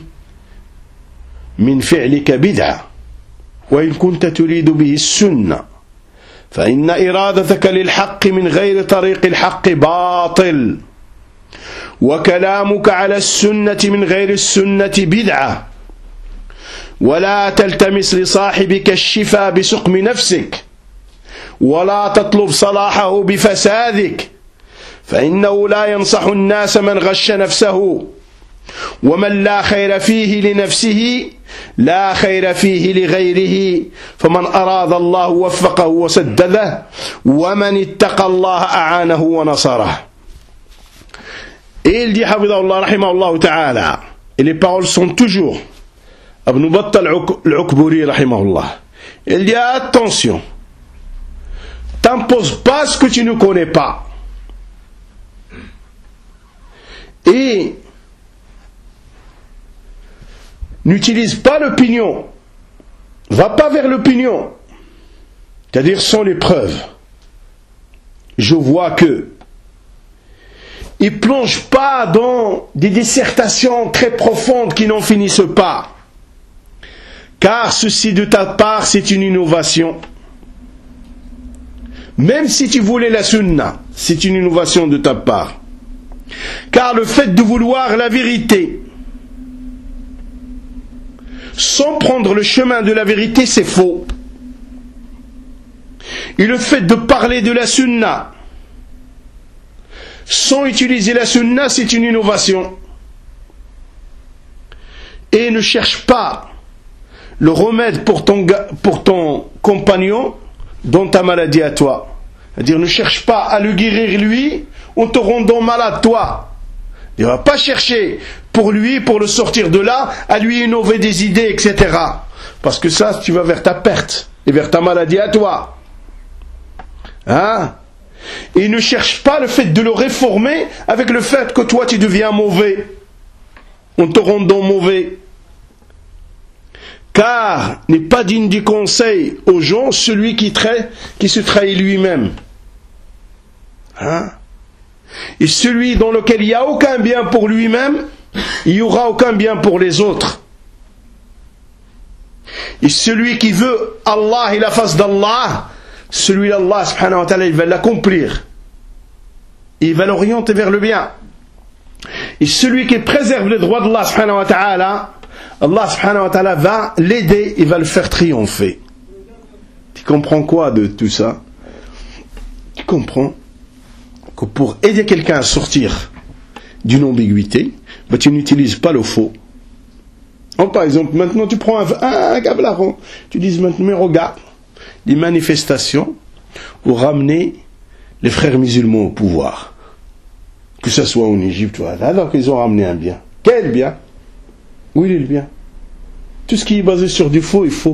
من فعلك بدعة وإن كنت تريد به السنة فإن إرادتك للحق من غير طريق الحق باطل وكلامك على السنة من غير السنة بدعة ولا تلتمس لصاحبك الشفاء بسقم نفسك ولا تطلب صلاحه بفسادك فإنه لا ينصح الناس من غش نفسه ومن لا خير فيه لنفسه لا خير فيه لغيره فمن أراد الله وفقه وسدده ومن اتقى الله أعانه ونصره. Et il dit Hafidahullah rahimahullah ta'ala, et les paroles sont toujours Ibn Battal al-Ukburi rahimahullah. Il dit attention, t'impose pas ce que tu ne connais pas. Et n'utilise pas l'opinion, va pas vers l'opinion, c'est-à-dire sans les preuves. Je vois que il plonge pas dans des dissertations très profondes qui n'en finissent pas, car ceci de ta part c'est une innovation. Même si tu voulais la sunna, c'est une innovation de ta part, car le fait de vouloir la vérité sans prendre le chemin de la vérité, c'est faux. Et le fait de parler de la sunna sans utiliser la sunna, c'est une innovation. Et ne cherche pas le remède pour ton compagnon dans ta maladie à toi. C'est-à-dire, ne cherche pas à le guérir lui en te rendant malade toi. Il ne va pas chercher pour lui, pour le sortir de là, à lui innover des idées, etc. Parce que ça, tu vas vers ta perte et vers ta maladie à toi. Hein? Et ne cherche pas le fait de le réformer avec le fait que toi tu deviens mauvais, en te rendant mauvais. Car n'est pas digne du conseil aux gens celui qui se trahit lui-même. Hein? Et celui dans lequel il n'y a aucun bien pour lui-même, il n'y aura aucun bien pour les autres. Et celui qui veut Allah et la face d'Allah, celui d'Allah subhanahu wa ta'ala, il va l'accomplir. Il va l'orienter vers le bien. Et celui qui préserve les droits d'Allah subhanahu wa ta'ala, Allah subhanahu wa ta'ala va l'aider, il va le faire triompher. Tu comprends quoi de tout ça? Tu comprends que pour aider quelqu'un à sortir d'une ambiguïté, tu n'utilises pas le faux. Par exemple, maintenant tu prends un gablaron, tu dis maintenant, mais regarde, les manifestations pour ramener les frères musulmans au pouvoir, que ce soit en Égypte, alors qu'ils ont ramené un bien. Quel bien? Où il est le bien? Tout ce qui est basé sur du faux est faux.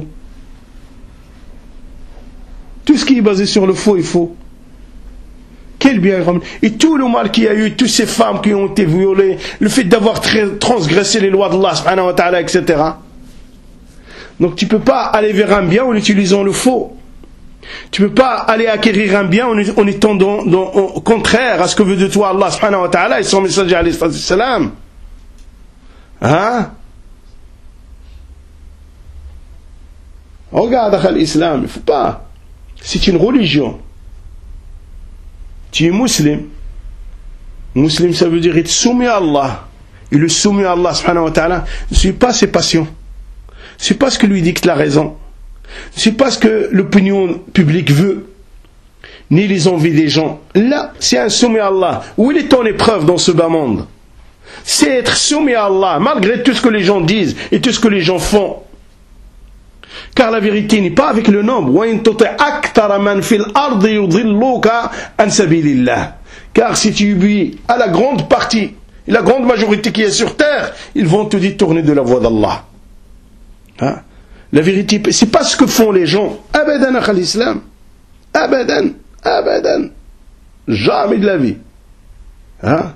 Tout ce qui est basé sur le faux est faux. Quel bien ramené? Et tout le mal qu'il y a eu, toutes ces femmes qui ont été violées, le fait d'avoir transgressé les lois d'Allah subhanahu wa ta'ala, etc. Donc tu ne peux pas aller vers un bien en utilisant le faux. Tu ne peux pas aller acquérir un bien en étant au contraire à ce que veut de toi Allah subhanahu wa ta'ala et son messager alayhi salam. Hein? Regarde l'islam, il ne faut pas. C'est une religion. Tu es musulman. Musulman, ça veut dire être soumis à Allah. Et le soumis à Allah subhanahu wa ta'ala ne suit pas ses passions. C'est pas ce que lui dicte la raison. C'est pas ce que l'opinion publique veut, ni les envies des gens. Là, c'est un soumis à Allah. Où est ton épreuve dans ce bas monde? C'est être soumis à Allah, malgré tout ce que les gens disent et tout ce que les gens font. Car la vérité n'est pas avec le nombre. Car si tu obéis à la grande partie, la grande majorité qui est sur terre, ils vont te détourner de la voie d'Allah. Hein? La vérité, c'est pas ce que font les gens. Abadan à l'islam. Abadan. Abadan. Jamais de la vie. Hein?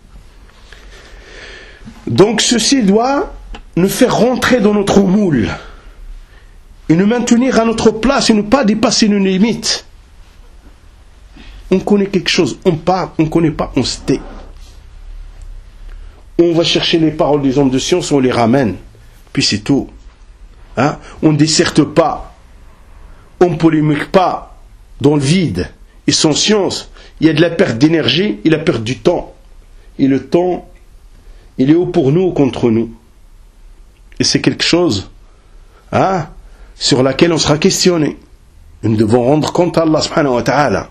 Donc ceci doit nous faire rentrer dans notre moule et nous maintenir à notre place et ne pas dépasser nos limites. On connaît quelque chose, on parle, on ne connaît pas, on se tait. On va chercher les paroles des hommes de science, on les ramène, puis c'est tout. Hein? On ne disserte pas, on ne polémique pas dans le vide. Et sans science, il y a de la perte d'énergie et la perte du temps. Et le temps, il est ou pour nous ou contre nous. Et c'est quelque chose sur laquelle on sera questionné. Nous devons rendre compte à Allah subhanahu wa ta'ala.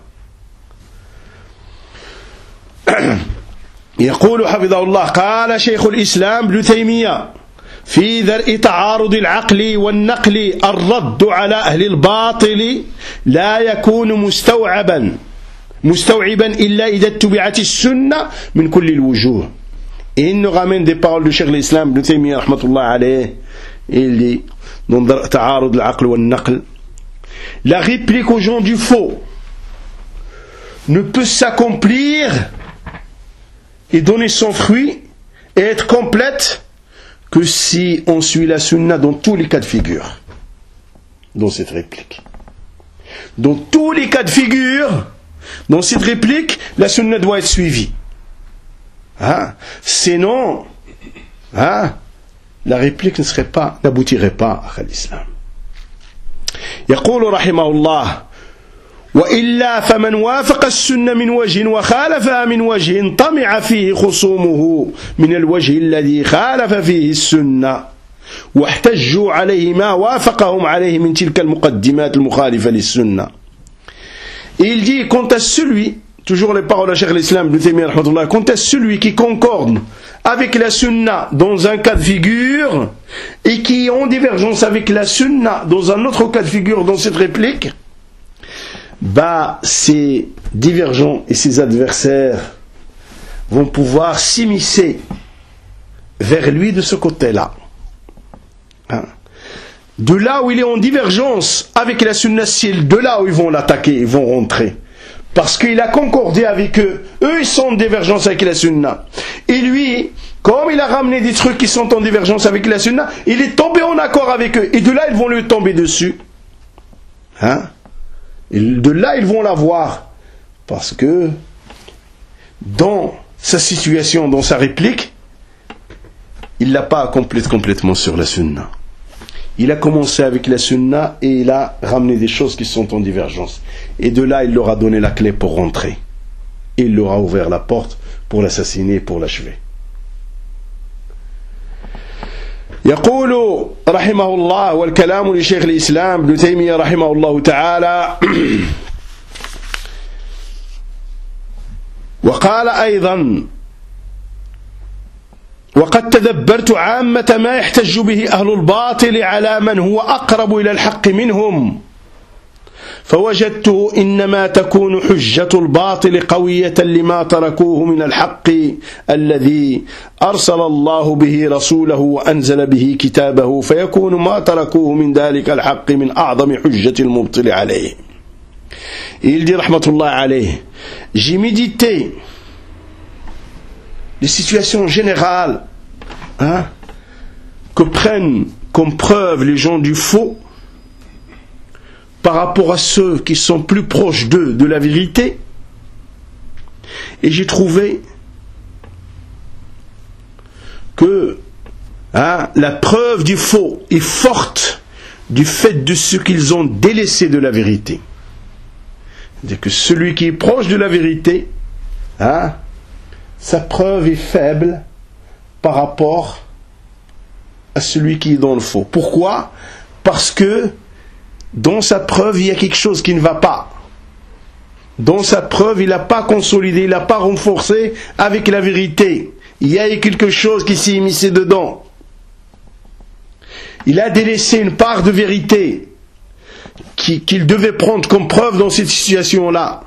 يقول حفظه الله قال شيخ الإسلام ابن تيمية في درء تعارض العقل والنقل الرد على أهل الباطل لا يكون مستوعبا إلا إذا اتبعت السنة من كل الوجوه. Et il nous ramène des paroles du Cheikh l'Islam Ibn Taymiyyah rahmatullah alayh. Il dit dans Dar' Ta'arud al-Aql wa al-Naql, la réplique aux gens du faux ne peut s'accomplir et donner son fruit et être complète que si on suit la sunna dans tous les cas de figure. Dans cette réplique. Dans tous les cas de figure, dans cette réplique, la sunna doit être suivie. Sinon, la réplique n'aboutirait pas à l'islam. يقول رحمه الله وإلا فمن وافق السنة من وجه وخالفها من وجه طمع فيه خصومه من الوجه الذي خالف فيه السنة واحتجوا عليه ما وافقهم عليه من تلك المقدمات المخالفة للسنة. Et il dit, quant à celui, toujours les paroles de Cheikh l'Islam Ibn Taymiyyah rahmatullah, quant à celui qui concorde avec la sunna dans un cas de figure et qui est en divergence avec la sunna dans un autre cas de figure dans cette réplique, ces divergents et ses adversaires vont pouvoir s'immiscer vers lui de ce côté-là. De là où il est en divergence avec la sunna, c'est de là où ils vont l'attaquer, ils vont rentrer. Parce qu'il a concordé avec eux. Eux, ils sont en divergence avec la sunna. Et lui, comme il a ramené des trucs qui sont en divergence avec la sunna, il est tombé en accord avec eux. Et de là, ils vont lui tomber dessus. Et de là, ils vont l'avoir. Parce que, dans sa situation, dans sa réplique, il ne l'a pas accompli complètement sur la sunna. Il a commencé avec la sunna et il a ramené des choses qui sont en divergence. Et de là, il leur a donné la clé pour rentrer. Et il leur a ouvert la porte pour l'assassiner et pour l'achever. يقول رحمه الله والكلام لشيخ الإسلام ابن تيمية رحمه الله تعالى وقال أيضا وقد تدبرت عامة ما يحتج به أهل الباطل على من هو أقرب إلى الحق منهم فوجدته إنما تكون حجة الباطل قوية لما تركوه من الحق الذي أرسل الله به رسوله وأنزل به كتابه فيكون ما تركوه من ذلك الحق من أعظم حجة المبطل عليه. Il dit rahmatullah alayh, j'ai médité les situations générales que prennent comme preuve les gens du faux par rapport à ceux qui sont plus proches d'eux, de la vérité, et j'ai trouvé que la preuve du faux est forte du fait de ce qu'ils ont délaissé de la vérité. C'est-à-dire que celui qui est proche de la vérité, sa preuve est faible par rapport à celui qui est dans le faux. Pourquoi ? Parce que dans sa preuve, il y a quelque chose qui ne va pas. Dans sa preuve, il n'a pas consolidé, il n'a pas renforcé avec la vérité. Il y a quelque chose qui s'est immiscé dedans. Il a délaissé une part de vérité qu'il devait prendre comme preuve dans cette situation-là.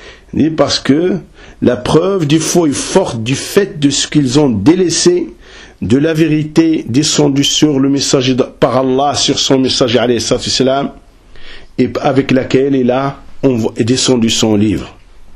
Parce que la preuve du faux est forte du fait de ce qu'ils ont délaissé de la vérité descendue sur le messager par Allah, sur son messager alayhi salatu wassalam, et avec laquelle est descendu son livre.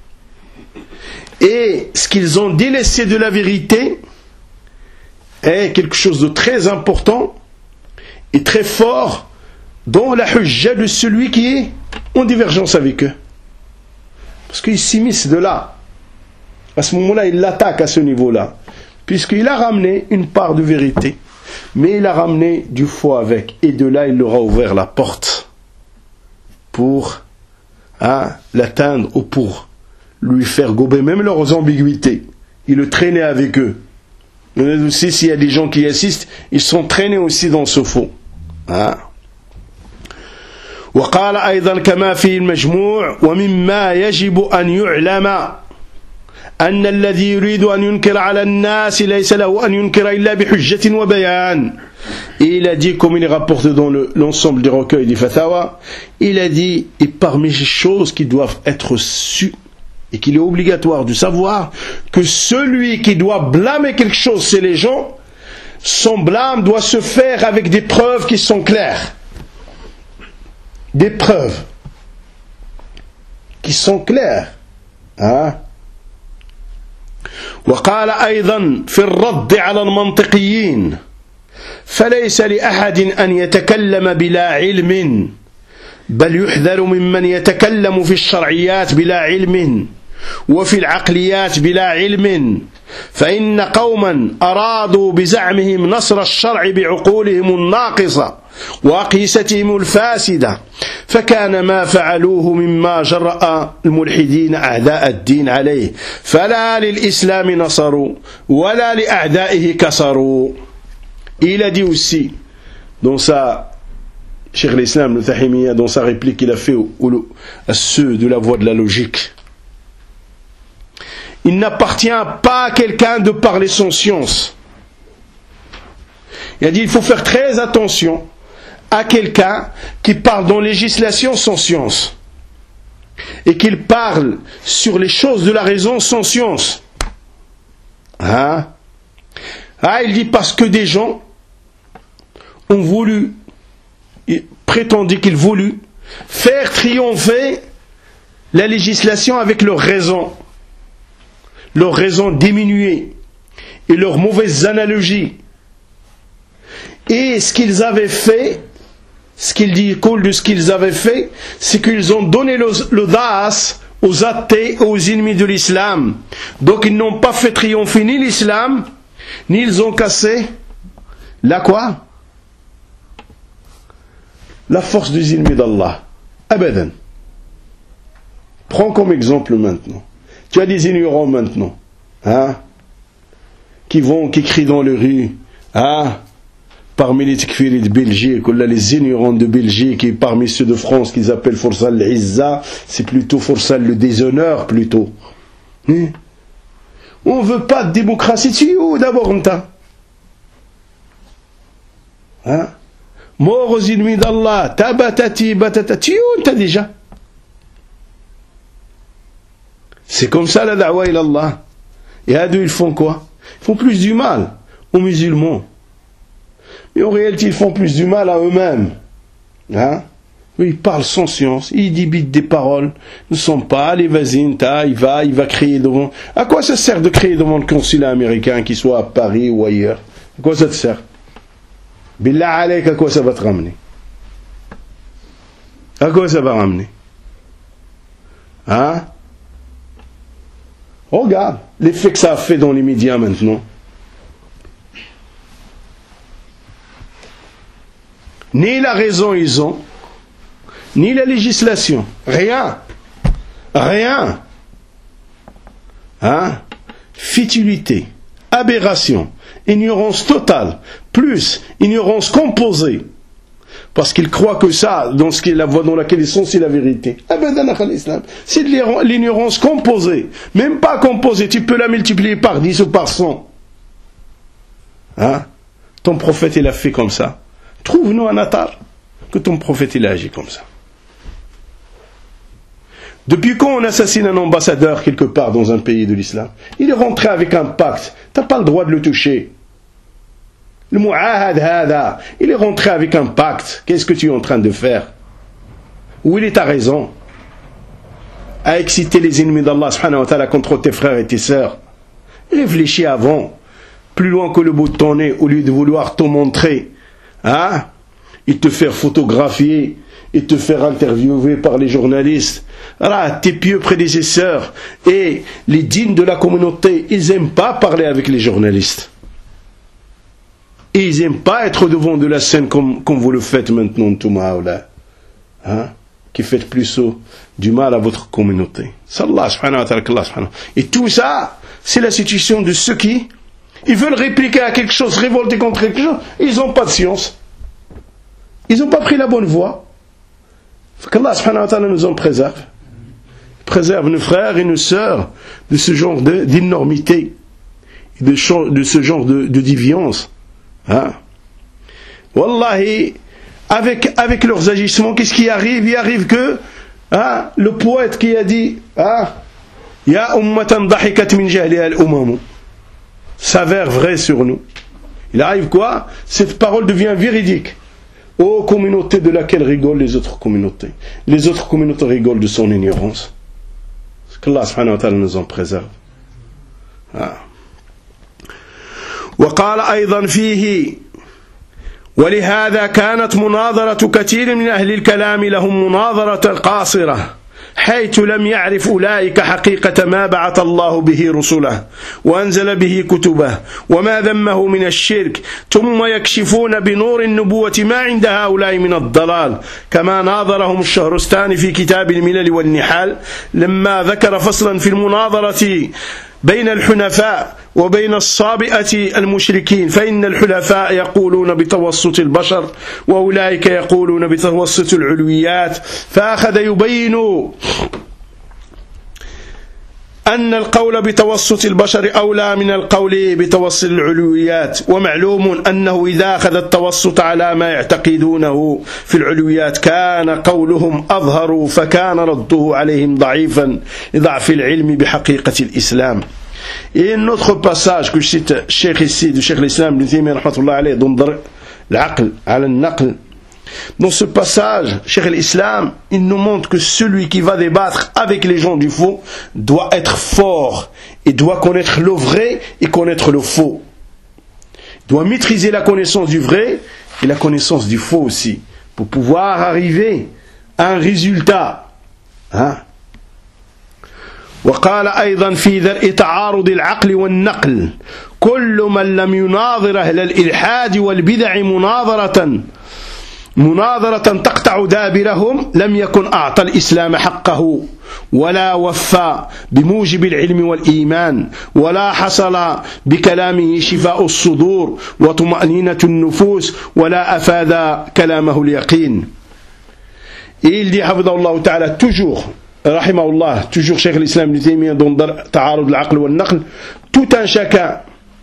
Et ce qu'ils ont délaissé de la vérité est quelque chose de très important et très fort dans la hujja de celui qui est en divergence avec eux. Parce qu'ils s'immiscent de là. À ce moment-là, ils l'attaquent à ce niveau-là. Puisqu'il a ramené une part de vérité, mais il a ramené du faux avec. Et de là, il leur a ouvert la porte pour l'atteindre ou pour lui faire gober même leurs ambiguïtés. Il le traînait avec eux. Mais aussi, s'il y a des gens qui assistent, ils sont traînés aussi dans ce faux. وقال أيضا كما في المجموع ومما يجب أن يعلم أن الذي يريد أن ينكر على الناس ليس له أن ينكر إلا بحجة وبيان. Et il a dit, comme il est rapporté dans l'ensemble des recueils des Fatawa, il a dit, et parmi les choses qui doivent être sues, et qu'il est obligatoire de savoir, que celui qui doit blâmer quelque chose, c'est les gens, son blâme doit se faire avec des preuves qui sont claires. Des preuves qui sont claires. وقال أيضا في الرد على المنطقيين فليس لأحد أن يتكلم بلا علم بل يحذر ممن يتكلم في الشرعيات بلا علم وفي العقليات بلا علم فإن قوما أرادوا بزعمهم نصر الشرع بعقولهم الناقصة وأقيستهم الفاسدة فكان ما فعلوه مما جرأ الملحدين أعداء الدين عليه فلا للإسلام نصروا ولا لأعدائه كسروا. Il a dit aussi dans sa Cheikh l'Islam le Tahimiyya, dans sa réplique qu'il a fait à ceux de la voie de la logique, il n'appartient pas à quelqu'un de parler sans science. Il a dit il faut faire très attention à quelqu'un qui parle dans législation sans science et qu'il parle sur les choses de la raison sans science. Il dit parce que des gens ont voulu, prétendu qu'ils voulu faire triompher la législation avec leur raison diminuée et leurs mauvaises analogies. Et ce qu'ils avaient fait, ce qu'il dit cool de ce qu'ils avaient fait, c'est qu'ils ont donné l'audace aux athées, aux ennemis de l'islam. Donc ils n'ont pas fait triompher ni l'islam, ni ils ont cassé la quoi? La force des ennemis d'Allah. Abadan. Prends comme exemple maintenant. Tu as des ignorants maintenant, qui crient dans les rues, parmi les tikfiris de Belgique, ou là, les ignorants de Belgique, et parmi ceux de France qu'ils appellent Forsal l'Izza, c'est plutôt Forsal le déshonneur, plutôt. On veut pas de démocratie, tu où d'abord on t'a mort aux ennemis d'Allah, tabatati, batatati, où t'as déjà? C'est comme ça la da'wa ila Allah. Et à deux, ils font quoi? Ils font plus du mal aux musulmans. Mais en réalité, ils font plus du mal à eux-mêmes. Ils parlent sans science, ils débitent des paroles, ne sont pas, allez vas-y, il va crier devant. À quoi ça sert de crier devant le consulat américain, qu'il soit à Paris ou ailleurs? À quoi ça te sert? Billah alayk, à quoi ça va te ramener? À quoi ça va ramener? Regarde l'effet que ça a fait dans les médias maintenant. Ni la raison ils ont, ni la législation. Rien. Futilité, aberration, ignorance totale, plus ignorance composée. Parce qu'ils croient que ça, dans ce qui est la voie dans laquelle ils sont, c'est la vérité. C'est de l'ignorance composée. Même pas composée, tu peux la multiplier par 10 ou par 100. Ton prophète, il a fait comme ça. Trouve-nous un atar que ton prophète, il a agi comme ça. Depuis quand on assassine un ambassadeur quelque part dans un pays de l'islam? Il est rentré avec un pacte. Tu n'as pas le droit de le toucher. Le mu'ahad hada, il est rentré avec un pacte. Qu'est-ce que tu es en train de faire? Où il est ta raison? À exciter les ennemis d'Allah subhanahu wa ta'ala contre tes frères et tes sœurs. Réfléchis avant, plus loin que le bout de ton nez, au lieu de vouloir te montrer, hein, et te faire photographier, et te faire interviewer par les journalistes. Alors, tes pieux prédécesseurs et les dignes de la communauté, ils n'aiment pas parler avec les journalistes. Et ils n'aiment pas être devant de la scène comme vous le faites maintenant, Toumaoula. Hein? Qui faites plus du mal à votre communauté. Sallallahu subhanahu wa ta'ala. Et tout ça, c'est la situation de ceux qui ils veulent répliquer à quelque chose, révolter contre quelque chose, ils n'ont pas de science. Ils n'ont pas pris la bonne voie. Qu'Allah subhanahu wa ta'ala nous en préserve. Préserve nos frères et nos sœurs de ce genre d'énormité, de ce genre de déviance. Hein? Wallahi, avec leurs agissements, qu'est-ce qui arrive? Il arrive que hein, le poète qui a dit Ya ummatan dahikat min jahliha al-umamu s'avère vrai sur nous. Il arrive quoi? Cette parole devient véridique. Ô communauté de laquelle rigolent les autres communautés. Les autres communautés rigolent de son ignorance. qu'Allah subhanahu wa ta'ala nous en préserve. وقال أيضا فيه ولهذا كانت مناظرة كثير من أهل الكلام لهم مناظرة قاصرة حيث لم يعرف أولئك حقيقة ما بعث الله به رسله وأنزل به كتبه وما ذمه من الشرك ثم يكشفون بنور النبوة ما عند هؤلاء من الضلال كما ناظرهم الشهرستاني في كتاب الملل والنحال لما ذكر فصلا في المناظرة بين الحنفاء وبين الصابئة المشركين فإن الحلفاء يقولون بتوسط البشر وأولئك يقولون بتوسط العلويات فأخذ يبين أن القول بتوسط البشر أولى من القول بتوسط العلويات ومعلوم أنه إذا أخذ التوسط على ما يعتقدونه في العلويات كان قولهم أظهر فكان رده عليهم ضعيفا لضعف العلم بحقيقة الإسلام. Et un autre passage que je cite Cheikh ici, du Cheikh l'Islam, dans ce passage, Cheikh l'Islam, il nous montre que celui qui va débattre avec les gens du faux doit être fort et doit connaître le vrai et connaître le faux. Il doit maîtriser la connaissance du vrai et la connaissance du faux aussi, pour pouvoir arriver à un résultat. Hein? وقال أيضا في ذرء تعارض العقل والنقل كل من لم يناظر أهل الإلحاد والبدع مناظرة تقطع دابرهم لم يكن أعطى الإسلام حقه ولا وفى بموجب العلم والإيمان ولا حصل بكلامه شفاء الصدور وطمأنينة النفوس ولا أفاد كلامه اليقين. Et il dit حفظه الله تعالى toujours rahimahullah, toujours Cheikh l'Islam Ibn Taymiyyah dans Ta'arud al-Aql wa al-Naql, tout un chacun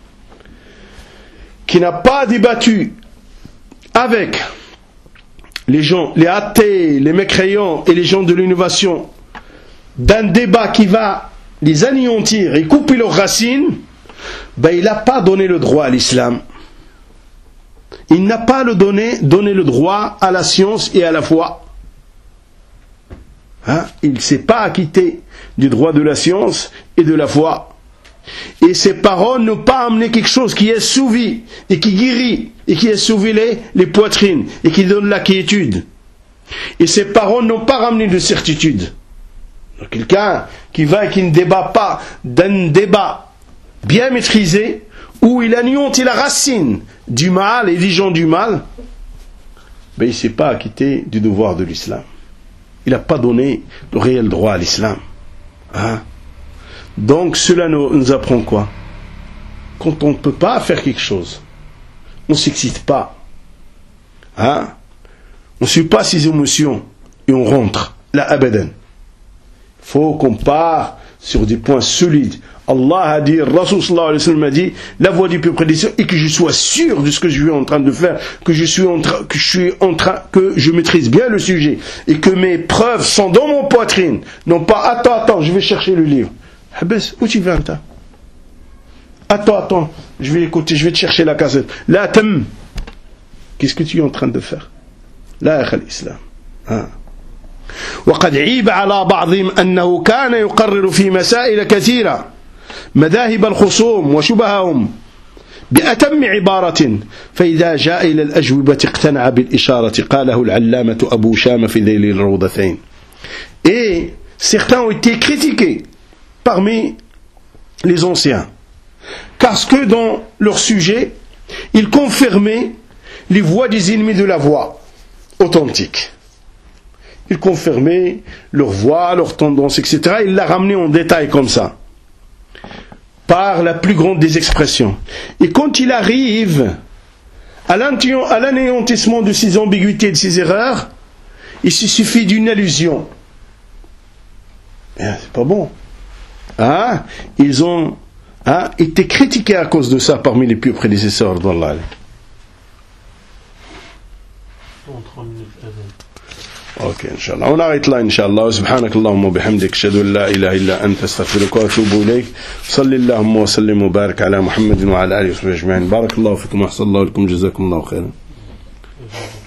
qui n'a pas débattu avec les gens, les athées, les mécréants et les gens de l'innovation d'un débat qui va les anéantir et couper leurs racines, ben il n'a pas donné le droit à l'islam. Il n'a pas donné le droit à la science et à la foi. Hein? Il ne s'est pas acquitté du droit de la science et de la foi. Et ses paroles n'ont pas amené quelque chose qui est souvi et qui guérit et qui est souvi les poitrines et qui donne la quiétude. Et ses paroles n'ont pas ramené de certitude. Donc, quelqu'un qui va et qui ne débat pas d'un débat bien maîtrisé où il anéantit la racine du mal et des gens du mal, ben il ne s'est pas acquitté du devoir de l'islam. Il n'a pas donné le réel droit à l'islam. Hein? Donc cela nous apprend quoi? Quand on ne peut pas faire quelque chose, on ne s'excite pas. Hein? On ne suit pas ses émotions et on rentre. La abadan. Il faut qu'on part sur des points solides. Allah a dit, Rasul sallallahu alayhi wa sallam a dit, la voie du plus prédécesseur, et que je sois sûr de ce que je suis en train de faire, que je maîtrise bien le sujet, et que mes preuves sont dans mon poitrine. Non pas, attends, je vais chercher le livre. Habes, où tu vas, Attends, je vais écouter, je vais te chercher la cassette. La tam. Qu'est-ce que tu es en train de faire? لا يا أخي الإسلام. وقد عيب على بعضهم أنه كان يقرر في مسائل كثيرة مذاهب الخصوم وشبههم بأتم عبارة فإذا جاء إلى الأجوبة اقتنع بالإشارة قاله العلامة أبو شام في ذيل الروضتين. Et certains ont été critiqués parmi les anciens parce que dans leur sujet ils confirmaient les voix des ennemis de la voix authentique. Ils confirmaient leur voix, leur tendance, etc. Ils la ramenaient en détail comme ça, par la plus grande des expressions. Et quand il arrive à l'anéantissement de ces ambiguïtés, de ces erreurs, il se suffit d'une allusion. C'est pas bon. Ils ont été critiqués à cause de ça parmi les plus prédécesseurs d'Allah. اوكي ان شاء الله ونعيط لا ان شاء الله. سبحانك اللهم وبحمدك اشهد ان لا اله الا انت استغفرك واتوب اليك. صل اللهم وسلم وبارك على محمد وعلى اله وصحبه اجمعين. بارك الله فيكم واحسن الله لكم جزاكم الله خيرا.